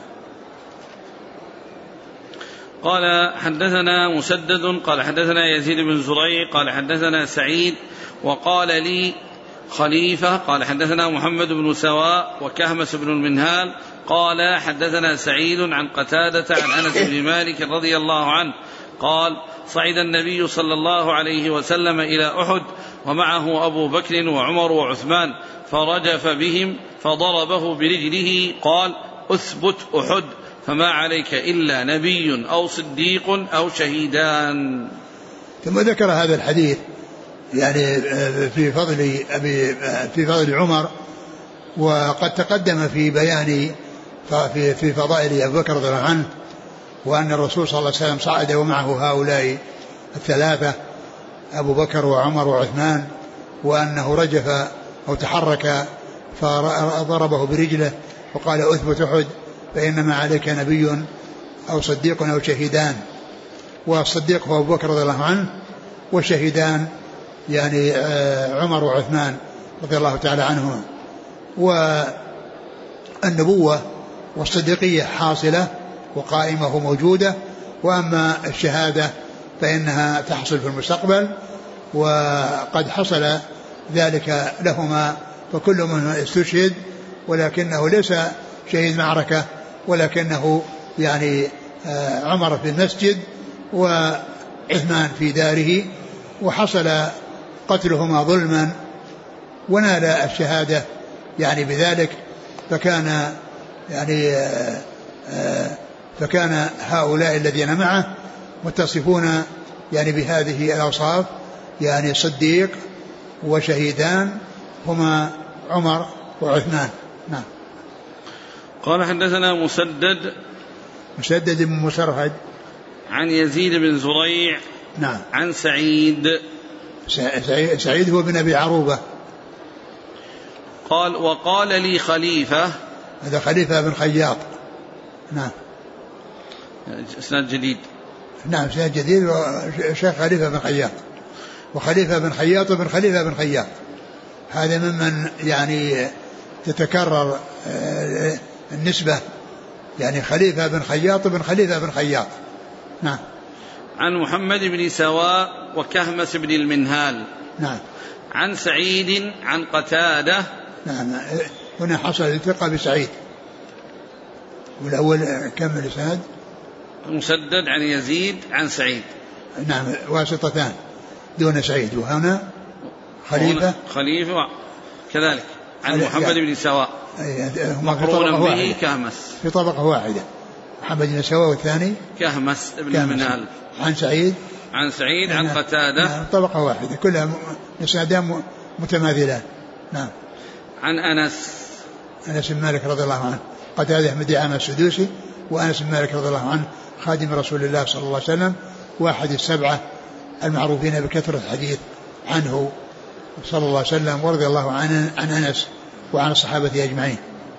قال حدثنا مسدد قال حدثنا يزيد بن زريع قال حدثنا سعيد وقال لي خليفة قال حدثنا محمد بن سواء وكهمس بن المنهال قال حدثنا سعيد عن قتادة عن أنس بن مالك رضي الله عنه قال: صعد النبي صلى الله عليه وسلم إلى أحد ومعه أبو بكر وعمر وعثمان، فرجف بهم فضربه برجله، قال: أثبت أحد، فما عليك إلا نبي أو صديق أو شهيدان.
ثم ذكر هذا الحديث يعني في فضل عمر، وقد تقدم في بيان في فضائل أبي بكر رضي الله عنه، وأن الرسول صلى الله عليه وسلم صعد ومعه هؤلاء الثلاثة أبو بكر وعمر وعثمان، وأنه رجف أو تحرك فضربه برجله وقال أثبت أحد فإنما عليك نبي أو صديق أو شهيدان. والصديق هو أبو بكر رضي الله عنه، والشهيدان يعني عمر وعثمان رضي الله تعالى عنهما. والنبوة والصديقية حاصلة وقائمة وموجودة، وأما الشهادة فإنها تحصل في المستقبل، وقد حصل ذلك لهما، فكل منهم استشهد ولكنه ليس شهيد معركة، ولكنه يعني عمر في المسجد وعثمان في داره، وحصل قتلهما ظلما ونال الشهادة يعني بذلك. فكان هؤلاء الذين معه متصفون يعني بهذه الأوصاف، يعني صديق وشهيدان هما عمر وعثمان. نعم.
قال حدثنا مسدد
بن مسرهد
عن يزيد بن زريع
نعم
عن
سعيد هو بن أبي عروبة.
قال وقال لي خليفة،
هذا خليفة بن خياط. نعم
اسناد جديد.
نعم اسناد جديد، وشيخ خليفة بن خياط، وخليفة بن خياط وبن خليفة بن خياط، هذا ممن يعني تتكرر النسبة، يعني خليفة بن خياط بن خليفة بن خياط. نعم.
عن محمد بن سواء وكهمس بن المنهال.
نعم.
عن سعيد عن قتادة.
نعم هنا حصل الالتقاء بسعيد. والأول كم الإسناد؟
مسدد عن يزيد عن سعيد.
نعم واسطتان دون سعيد، وهنا خليفة
كذلك عن محمد بن سواء مقرونا به كهمس
في طبقة واحدة، محمد بن سواء والثاني
كهمس بن المنهال.
عن سعيد
عن قتادة
طبقة واحدة، كلها إسنادان متماثلان. نعم.
عن
أنس بن مالك رضي الله عنه، قتادة بن دعامة السدوسي، وأنس بن مالك رضي الله عنه خادم رسول الله صلى الله عليه وسلم، واحد السبعة المعروفين بكثرة الحديث عنه صلى الله عليه وسلم، ورضي الله عن أنس وعن الصحابة أجمعين.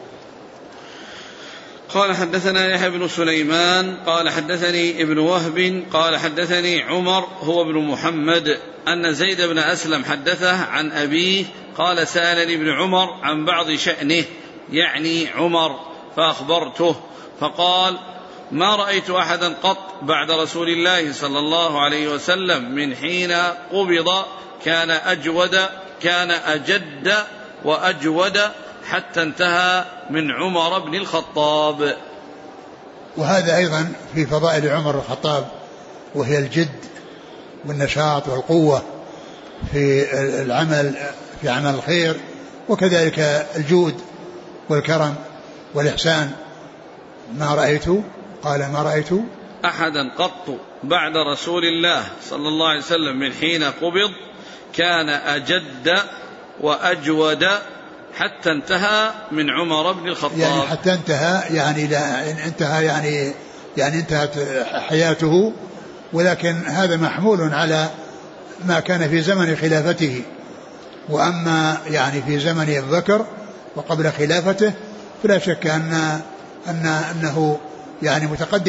قال حدثنا يحيى بن سليمان قال حدثني ابن وهب قال حدثني عمر هو ابن محمد أن زيد بن أسلم حدثه عن أبيه قال سألني ابن عمر عن بعض شأنه يعني عمر فأخبرته، فقال ما رأيت أحدا قط بعد رسول الله صلى الله عليه وسلم من حين قبض كان أجد وأجود حتى انتهى من عمر بن الخطاب.
وهذا أيضا في فضائل عمر الخطاب، وهي الجد والنشاط والقوة في العمل، في عمل الخير، وكذلك الجود والكرم والإحسان. ما رأيت
أحدا قط بعد رسول الله صلى الله عليه وسلم من حين قبض كان أجد وأجود حتى انتهى من عمر بن الخطاب.
يعني حتى انتهى، يعني لا انتهى يعني انتهت حياته، ولكن هذا محمول على ما كان في زمن خلافته. وأما يعني في زمن أبي بكر وقبل خلافته فلا شك أنه يعني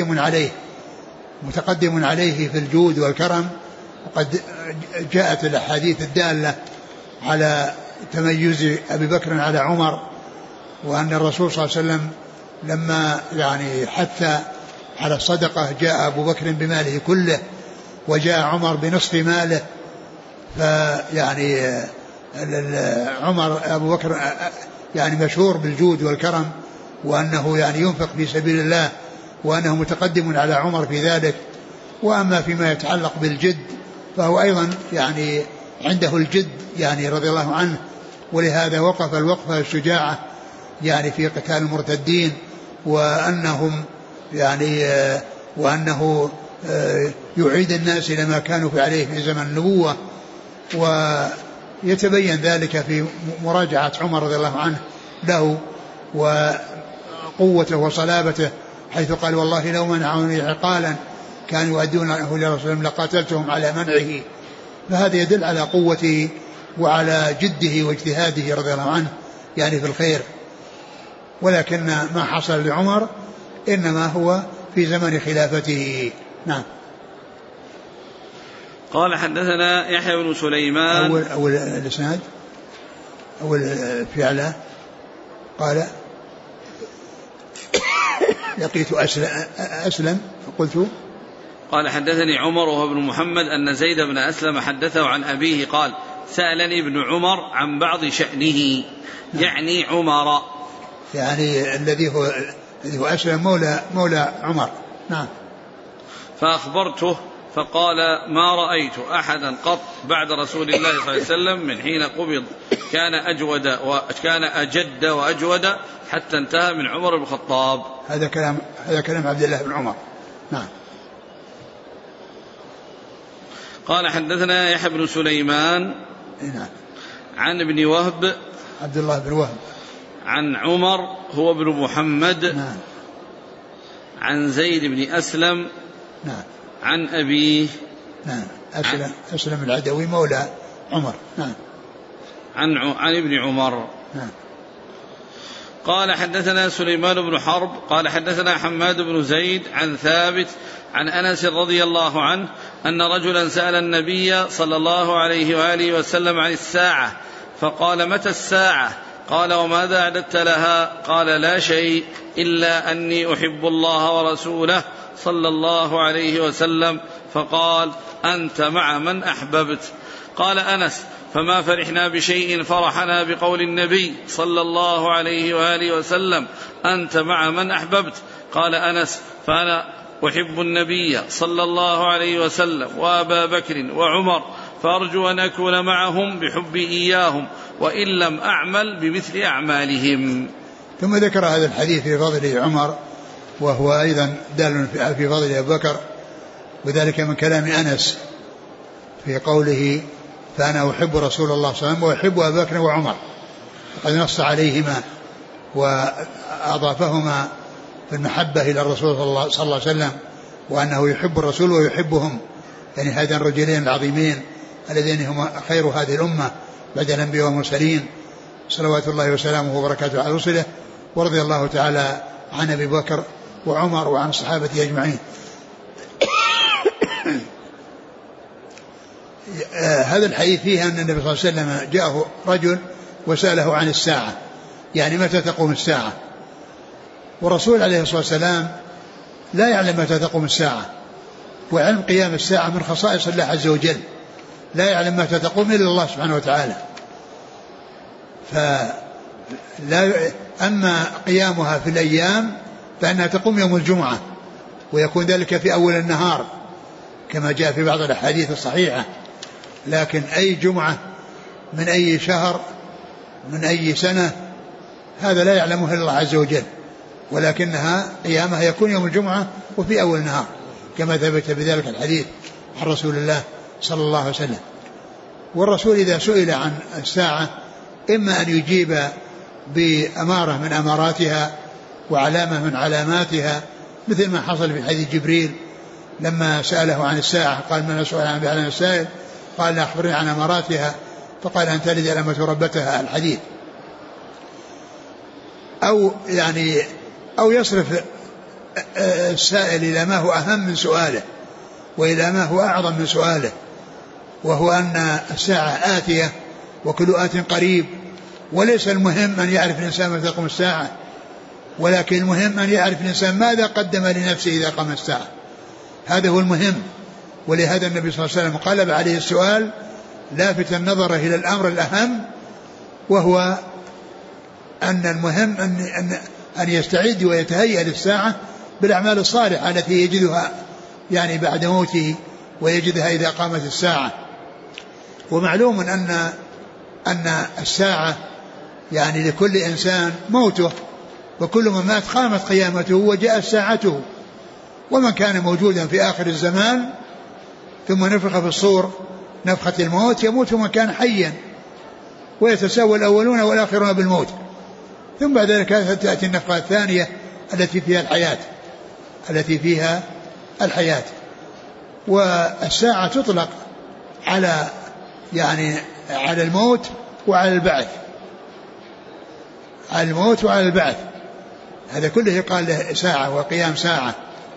متقدم عليه في الجود والكرم. وقد جاءت الأحاديث الدالة على تميز أبي بكر على عمر، وأن الرسول صلى الله عليه وسلم لما يعني حث على الصدقة جاء أبو بكر بماله كله، وجاء عمر بنصف ماله. فيعني أبو بكر يعني مشهور بالجود والكرم، وأنه يعني ينفق في سبيل الله، وأنه متقدم على عمر في ذلك. وأما فيما يتعلق بالجد فهو أيضا يعني عنده الجد يعني رضي الله عنه، ولهذا وقف الوقفة الشجاعة يعني في قتال المرتدين، وأنهم يعني وأنه يعيد الناس إلى ما كانوا عليه في زمن النبوة. ويتبين ذلك في مراجعة عمر رضي الله عنه له، قوته وصلابته، حيث قال والله لو منعوني عقالا كانوا يؤدونه إلى رسول الله لقاتلتهم على منعه. فهذا يدل على قوته وعلى جده واجتهاده رضي الله عنه يعني في الخير. ولكن ما حصل لعمر إنما هو في زمن خلافته. نعم.
قال حدثنا يحيى بن سليمان.
أول الإسناد أول فعله قال لقيت أسلم فقلت.
قال حدثني عمر وهو ابن محمد أن زيد بن أسلم حدثه عن أبيه قال سألني ابن عمر عن بعض شأنه يعني عمر،
يعني الذي هو أسلم مولى عمر. نعم.
فأخبرته فقال ما رأيت أحدا قط بعد رسول الله صلى الله عليه وسلم من حين قبض كان أجد وأجود حتى انتهى من عمر بن الخطاب.
هذا كلام عبد الله بن عمر. نعم.
قال حدثنا يحيى بن سليمان.
نعم.
عن ابن وهب
عبد الله بن وهب
عن عمر هو ابن محمد.
نعم.
عن زيد بن أسلم.
نعم.
عن أبيه.
نعم. أسلم العدوي مولى عمر. نعم.
عن ابن عمر.
نعم.
قال حدثنا سليمان بن حرب قال حدثنا حماد بن زيد عن ثابت عن أنس رضي الله عنه أن رجلا سأل النبي صلى الله عليه وآله وسلم عن الساعة فقال متى الساعة؟ قال وماذا أعددت لها؟ قال لا شيء إلا أني أحب الله ورسوله صلى الله عليه وسلم. فقال أنت مع من أحببت. قال أنس فما فرحنا بشيء فرحنا بقول النبي صلى الله عليه وآله وسلم أنت مع من أحببت. قال أنس فأنا أحب النبي صلى الله عليه وسلم وأبا بكر وعمر فأرجو أن أكون معهم بحبي إياهم وإن لم أعمل بمثل أعمالهم.
ثم ذكر هذا الحديث في فضل عمر وهو أيضا دال في فضل أبي بكر، وذلك من كلام أنس في قوله فأنا أحب رسول الله صلى الله عليه وسلم وأحب أبا بكر وعمر، قد نص عليهما وأضافهما في المحبة إلى الرسول صلى الله عليه وسلم وأنه يحب الرسول ويحبهم، يعني هذين الرجلين العظيمين الذين هم خير هذه الأمة بعد الأنبياء والمرسلين صلوات الله وسلامه وبركاته على رسله. ورضي الله تعالى عن أبي بكر وعمر وعن الصحابة أجمعين. هذا الحديث فيه أن النبي صلى الله عليه وسلم جاءه رجل وسأله عن الساعة، يعني متى تقوم الساعة، والرسول عليه الصلاة والسلام لا يعلم متى تقوم الساعة، وعلم قيام الساعة من خصائص الله عز وجل، لا يعلم متى تقوم إلا الله سبحانه وتعالى. أما قيامها في الأيام فإنها تقوم يوم الجمعة ويكون ذلك في أول النهار كما جاء في بعض الأحاديث الصحيحة، لكن أي جمعة من أي شهر من أي سنة هذا لا يعلمه إلا الله عز وجل، ولكنها قيامها يكون يوم الجمعة وفي أول النهار كما ثبت بذلك الحديث عن رسول الله صلى الله عليه وسلم. والرسول إذا سئل عن الساعة إما أن يجيب بأمارة من أماراتها وعلامة من علاماتها، مثل ما حصل في حديث جبريل لما سأله عن الساعة قال من سئل عن بعلم السائل قال أخبرني عن أماراتها فقال أن تلد الأمة ربتها الحديث، أو يصرف السائل إلى ما هو أهم من سؤاله وإلى ما هو أعظم من سؤاله، وهو أن الساعة آتية وكل آت قريب، وليس المهم أن يعرف الإنسان متى تقوم الساعة، ولكن المهم أن يعرف الإنسان ماذا قدم لنفسه إذا قام الساعة، هذا هو المهم. ولهذا النبي صلى الله عليه وسلم قلب عليه السؤال لافتا النظر إلى الأمر الأهم، وهو أن المهم أن يستعد ويتهيأ للساعة بالأعمال الصالحة التي يجدها يعني بعد موته ويجدها إذا قامت الساعة. ومعلوم أن الساعة يعني لكل إنسان موته، وكل من مات قامت قيامته وجاءت ساعته، ومن كان موجودا في آخر الزمان ثم نفخ في الصور نفخة الموت يموت من كان حيا، ويتساوى الأولون والآخرون بالموت. ثم بعد ذلك تأتي النفخة الثانية التي فيها الحياة. والساعة تطلق على على الموت وعلى البعث، على الموت وعلى البعث، هذا كله يقال له ساعة وقيام ساعة.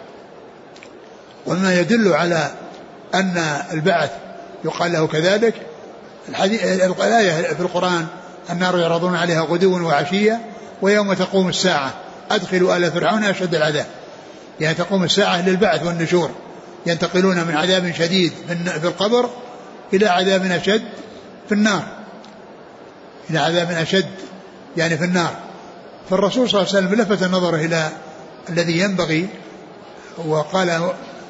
وما يدل على أن البعث يقال له كذلك الآية في القرآن: النار يعرضون عليها غدوا وعشيا ويوم تقوم الساعة أدخلوا آل فرعون أشد العذاب. يعني تقوم الساعة للبعث والنشور، ينتقلون من عذاب شديد في القبر إلى عذاب أشد في النار، إلى عذاب أشد يعني في النار. فالرسول صلى الله عليه وسلم لفت النظر إلى الذي ينبغي وقال: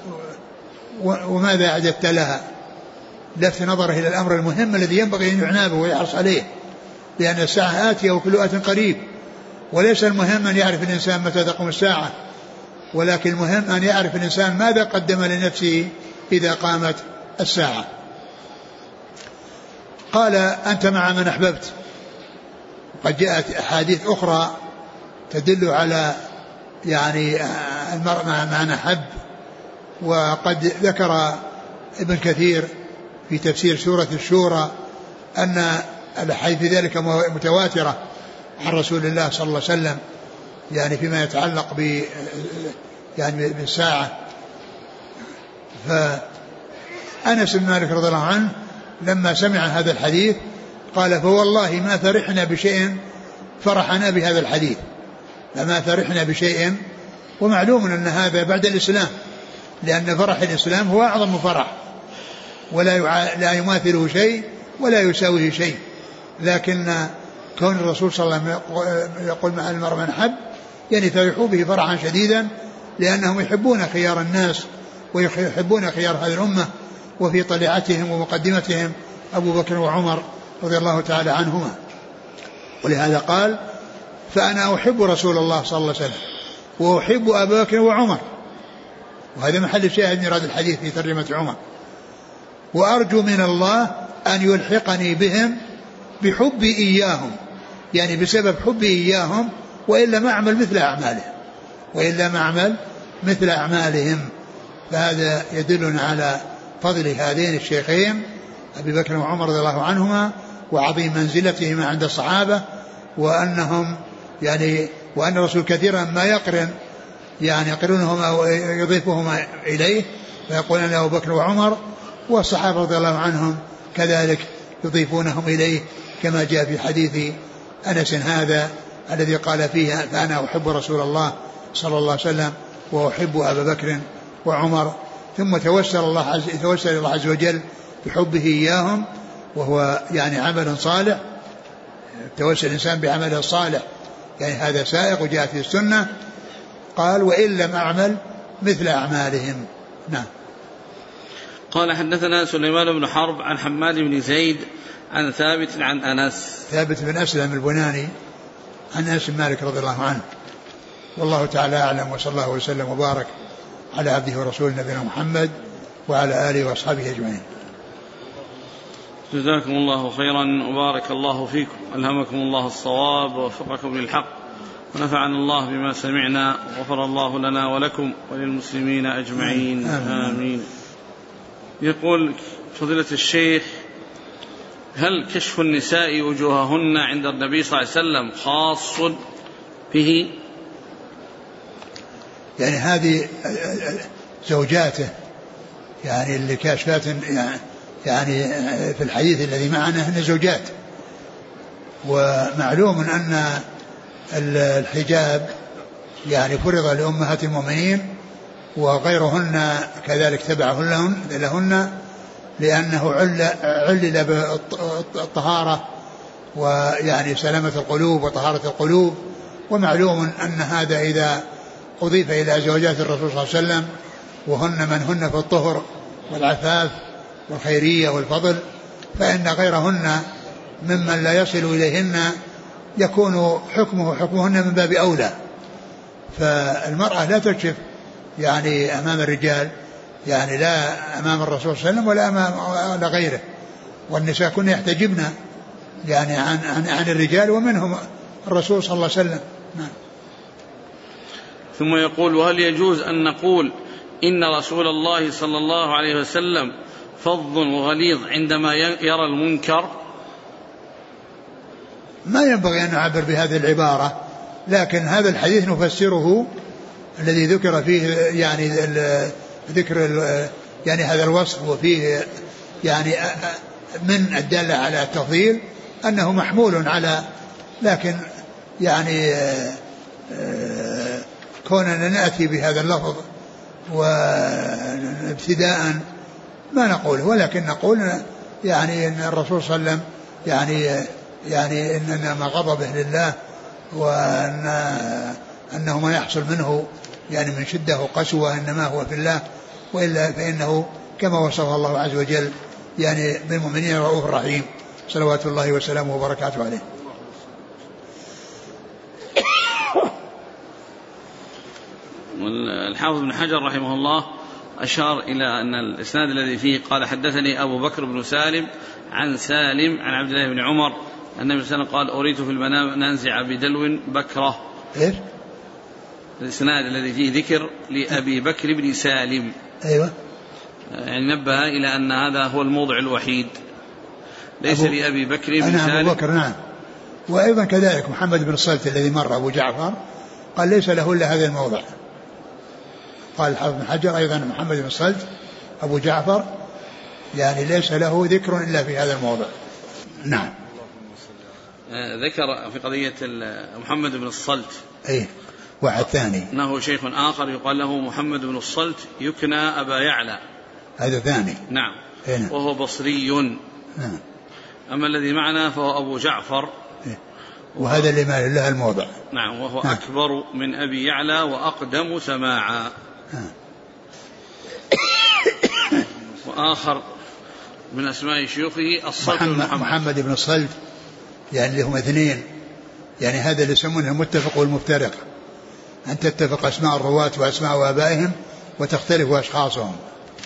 وماذا أعددت لها؟ لفت نظره إلى الأمر المهم الذي ينبغي أن يعنى به ويحرص عليه، لأن الساعة آتية وكل آت قريب. وليس المهم أن يعرف الإنسان متى تقوم الساعة، ولكن المهم أن يعرف الإنسان ماذا قدم لنفسه إذا قامت الساعة. قال: أنت مع من أحببت. وقد جاءت أحاديث أخرى تدل على المرء مع من أحب. وقد ذكر ابن كثير في تفسير سورة الشورى أن الأحاديث في ذلك متواترة عن رسول الله صلى الله عليه وسلم، فيما يتعلق بالساعة. فأنس بن مالك رضي الله عنه لما سمع هذا الحديث قال: فوالله ما فرحنا بشيء فرحنا بهذا الحديث، فما فرحنا بشيء. ومعلوم أن هذا بعد الإسلام، لأن فرح الإسلام هو أعظم فرح، لا يماثله شيء ولا يساويه شيء. لكن كون الرسول صلى الله عليه وسلم يقول: مع المرء من أحب، فرحوا به فرحا شديدا، لأنهم يحبون خيار الناس ويحبون خيار هذه الأمة، وفي طليعتهم ومقدمتهم أبو بكر وعمر رضي الله تعالى عنهما. ولهذا قال: فأنا أحب رسول الله صلى الله عليه وسلم وأحب أبا بكر وعمر. وهذا محل الشاهد من هذا الحديث في ترجمة عمر. وأرجو من الله أن يلحقني بهم بحبي إياهم، بسبب حبي إياهم، وإلا ما أعمل مثل أعمالهم. فهذا يدلنا على فضل هذين الشيخين أبي بكر وعمر رضي الله عنهما، وعظيم منزلتهما عند الصحابة، وأنهم وأن الرسول كثيرا ما يقرنهما ويضيفهما إليه، فيقول أنا أبو بكر وعمر، والصحابة رضي الله عنهم كذلك يضيفونهم إليه، كما جاء في حديث أنس هذا الذي قال فيه: فأنا أحب رسول الله صلى الله عليه وسلم وأحب أبا بكر وعمر. ثم توسل الله عز وجل بحبه إياهم، وهو عمل صالح، توسل الإنسان بعمل صالح، هذا سائق وجاء في السنة. قال: وإن لم أعمل مثل أعمالهم. نعم.
قال: حدثنا سليمان بن حرب عن حماد بن زيد عن ثابت عن أنس.
ثابت بن أسلم البناني عن أنس بن مالك رضي الله عنه. والله تعالى أعلم، وصلى الله وسلم وبارك على عبده ورسوله نبينا محمد وعلى آله وأصحابه أجمعين.
جزاكم الله خيرا وبارك الله فيكم، ألهمكم الله الصواب ووفقكم للحق، ونفعنا الله بما سمعنا، وغفر الله لنا ولكم وللمسلمين أجمعين. آمين. يقول فضيلة الشيخ: هل كشف النساء وجوههن عند النبي صلى الله عليه وسلم خاص به؟
هذه زوجاته اللي كاشفات في الحديث الذي معنا هن زوجات. ومعلوم أن الحجاب فرض لأمهات المؤمنين، وغيرهن كذلك تبعه لهن، لأنه علل بالطهارة سلامة القلوب وطهارة القلوب. ومعلوم أن هذا إذا أضيف إلى زوجات الرسول صلى الله عليه وسلم، وهن من هن في الطهر والعفاف والخيرية والفضل، فإن غيرهن ممن لا يصل إليهن يكون حكمهن من باب أولى. فالمرأة لا تكشف أمام الرجال، لا أمام الرسول صلى الله عليه وسلم ولا أمام غيره. والنساء كن يحتجبن عن الرجال، ومنهم الرسول صلى الله عليه وسلم. نعم.
ثم يقول: وهل يجوز أن نقول إن رسول الله صلى الله عليه وسلم فظ وغليظ عندما يرى المنكر؟
ما ينبغي أن نعبر بهذه العبارة، لكن هذا الحديث نفسره الذي ذكر فيه يعني ذكر يعني هذا الوصف، وفيه يعني من الدالة على التفضيل أنه محمول على، لكن يعني كوننا نأتي بهذا اللفظ وابتداء ما نقوله، ولكن نقول يعني أن الرسول صلى الله عليه وسلم يعني إنما غضبه لله، وأنه ما يحصل منه يعني من شدة وقسوة إنما هو في الله، وإلا فإنه كما وصفه الله عز وجل يعني بالمؤمنين رؤوف رحيم صلوات الله وسلامه وبركاته عليه.
الحافظ بن حجر رحمه الله أشار إلى أن الإسناد الذي فيه قال: حدثني أبو بكر بن سالم عن سالم عن عبد الله بن عمر أن النبي صلى الله عليه وسلم قال: أريت في المنام أن أنزع بدلو بكرة.
إيش؟
الإسناد الذي فيه ذكر لأبي بكر بن سالم.
أيوة.
يعني نبه إلى أن هذا هو الموضع الوحيد، ليس لأبي بكر بن سالم.
أبو بكر نعم. وأيضا كذلك محمد بن الصلت الذي مر أبو جعفر قال ليس له إلا هذا الموضع. قال الحافظ بن حجر أيضا محمد بن الصلت أبو جعفر يعني ليس له ذكر إلا في هذا الموضع. نعم.
ذكر في قضية محمد بن الصلت
أيه واحد ثاني
أنه شيخ آخر يقال له محمد بن الصلت يكنى أبا يعلى،
هذا ثاني.
نعم.
نعم.
وهو بصري.
نعم.
أما الذي معنا فهو أبو جعفر.
وهذا اللي ما له الموضع.
نعم. وهو أكبر من أبي يعلى وأقدم سماعا. وآخر من أسماء شيوخه الصلت
محمد بن الصلت، يعني لهم اثنين، يعني هذا اللي يسمونه المتفق والمفترق، أن تتفق أسماء الرواة وأسماء آبائهم وتختلف أشخاصهم،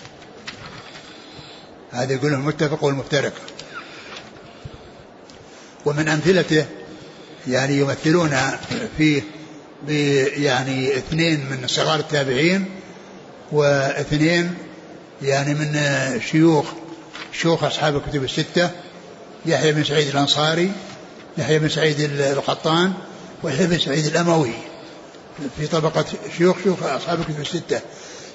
هذا يقول المتفق والمفترق. ومن أمثلته يعني يمثلون فيه يعني اثنين من صغار التابعين، واثنين يعني من شيوخ أصحاب الكتب الستة، يحيى بن سعيد الأنصاري، يحيى بن سعيد القطان، ويحيى بن سعيد الأموي، في طبقة شيوخ أصحاب الكتب الستة.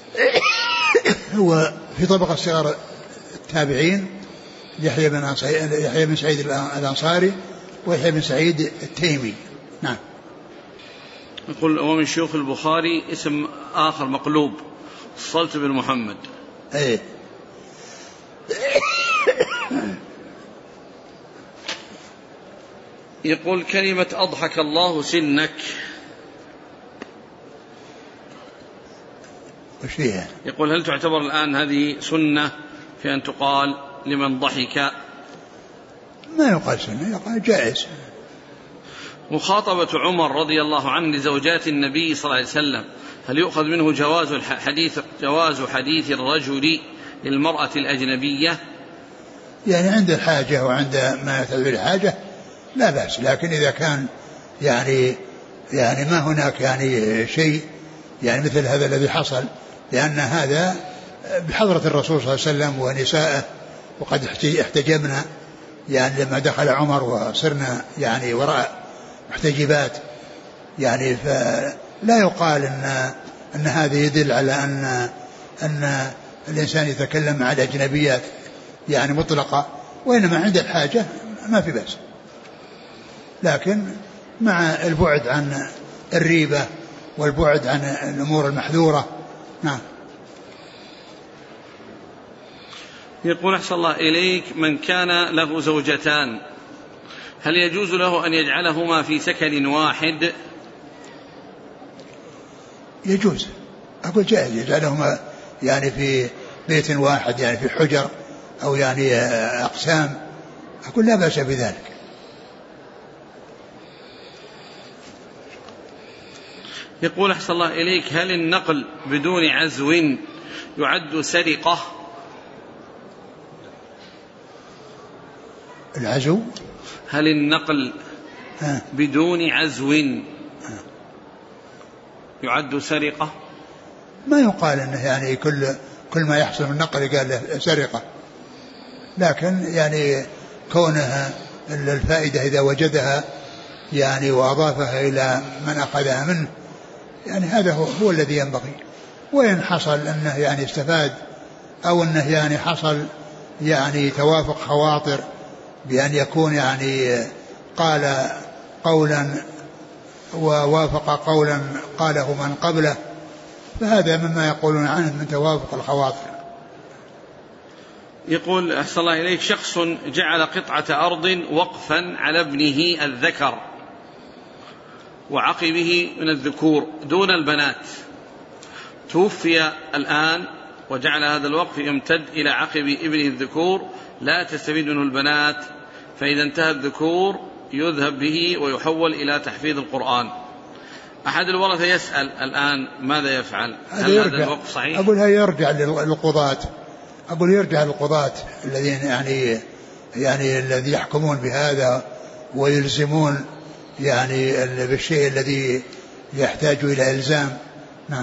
هو في طبقة صغار التابعين يحيى بن سعيد الأنصاري ويحيى بن سعيد التيمي. نعم.
يقول: ومن شيوخ البخاري اسم آخر مقلوب، الصلت بن محمد.
ايه.
يقول: كلمة أضحك الله سنك،
وش فيها؟
يقول: هل تعتبر الآن هذه سنة في أن تقال لمن ضحك؟
ما يقال سنة، يقال جائز.
مخاطبة عمر رضي الله عنه لزوجات النبي صلى الله عليه وسلم، هل يؤخذ منه جواز حديث الرجل للمرأة الأجنبية؟
يعني عند الحاجة وعند ما يتبع الحاجة لا بأس، لكن إذا كان يعني ما هناك يعني شيء يعني مثل هذا الذي حصل، لأن هذا بحضرة الرسول صلى الله عليه وسلم ونسائه، وقد احتجبنا يعني لما دخل عمر وصرنا يعني وراء محتجبات، يعني فلا يقال أن هذا يدل على أن الإنسان يتكلم مع الأجنبيات يعني مطلقة، وإنما عند الحاجة ما في بأس، لكن مع البعد عن الريبة والبعد عن الأمور المحذورة. نعم.
يقول: أحسن الله إليك، من كان له زوجتان هل يجوز له أن يجعلهما في سكن واحد؟
يجوز، أقول جائز يجعلهما يعني في بيت واحد، يعني في حجر أو يعني أقسام، أقول لا بأس بذلك.
يقول: أحسن الله إليك، هل النقل بدون عزو يعد سرقة؟
العزو،
هل النقل بدون عزو يعد سرقة؟
ما يقال أنه يعني كل ما يحصل من نقل قال له سرقة، لكن يعني كونها الفائدة إذا وجدها يعني وأضافها إلى من أخذها منه يعني هذا هو الذي ينبغي. وإن حصل أنه يعني استفاد أو أنه يعني حصل يعني توافق خواطر بأن يكون يعني قال قولا ووافق قولا قاله من قبله، فهذا مما يقولون عنه من توافق الخواطر.
يقول أحسن الله إليك، شخص جعل قطعة أرض وقفا على ابنه الذكر وعقبه من الذكور دون البنات، توفي الآن وجعل هذا الوقف يمتد إلى عقب ابنه الذكور لا تستفيد منه البنات، فإذا انتهى الذكور يذهب به ويحول إلى تحفيظ القرآن. أحد الورثة يسأل الآن ماذا يفعل؟ هل هذا الوقف صحيح؟
أقول هذا يرجع للقضاة، أقول يرجع للقضاة الذين يعني الذي يحكمون بهذا ويلزمون يعني بالشيء الذي يحتاج إلى إلزام. نعم.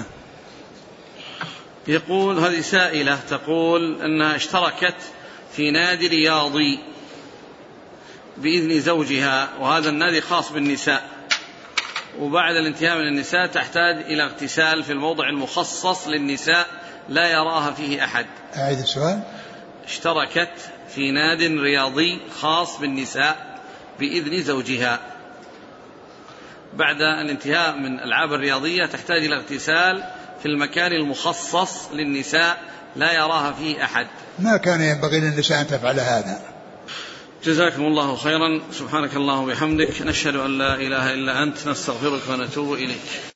يقول هذه سائلة تقول أنها اشتركت في نادي رياضي بإذن زوجها، وهذا النادي خاص بالنساء، وبعد الانتهاء من النساء تحتاج إلى اغتسال في الموضع المخصص للنساء لا يراها فيه أحد.
أعيد السؤال.
اشتركت في نادي رياضي خاص بالنساء بإذن زوجها، بعد الانتهاء من الألعاب الرياضية تحتاج إلى اغتسال في المكان المخصص للنساء لا يراها فيه أحد.
ما كان ينبغي للنساء أن تفعل هذا.
جزاكم الله خيرا. سبحانك اللهم وبحمدك، نشهد أن لا إله إلا أنت، نستغفرك ونتوب إليك.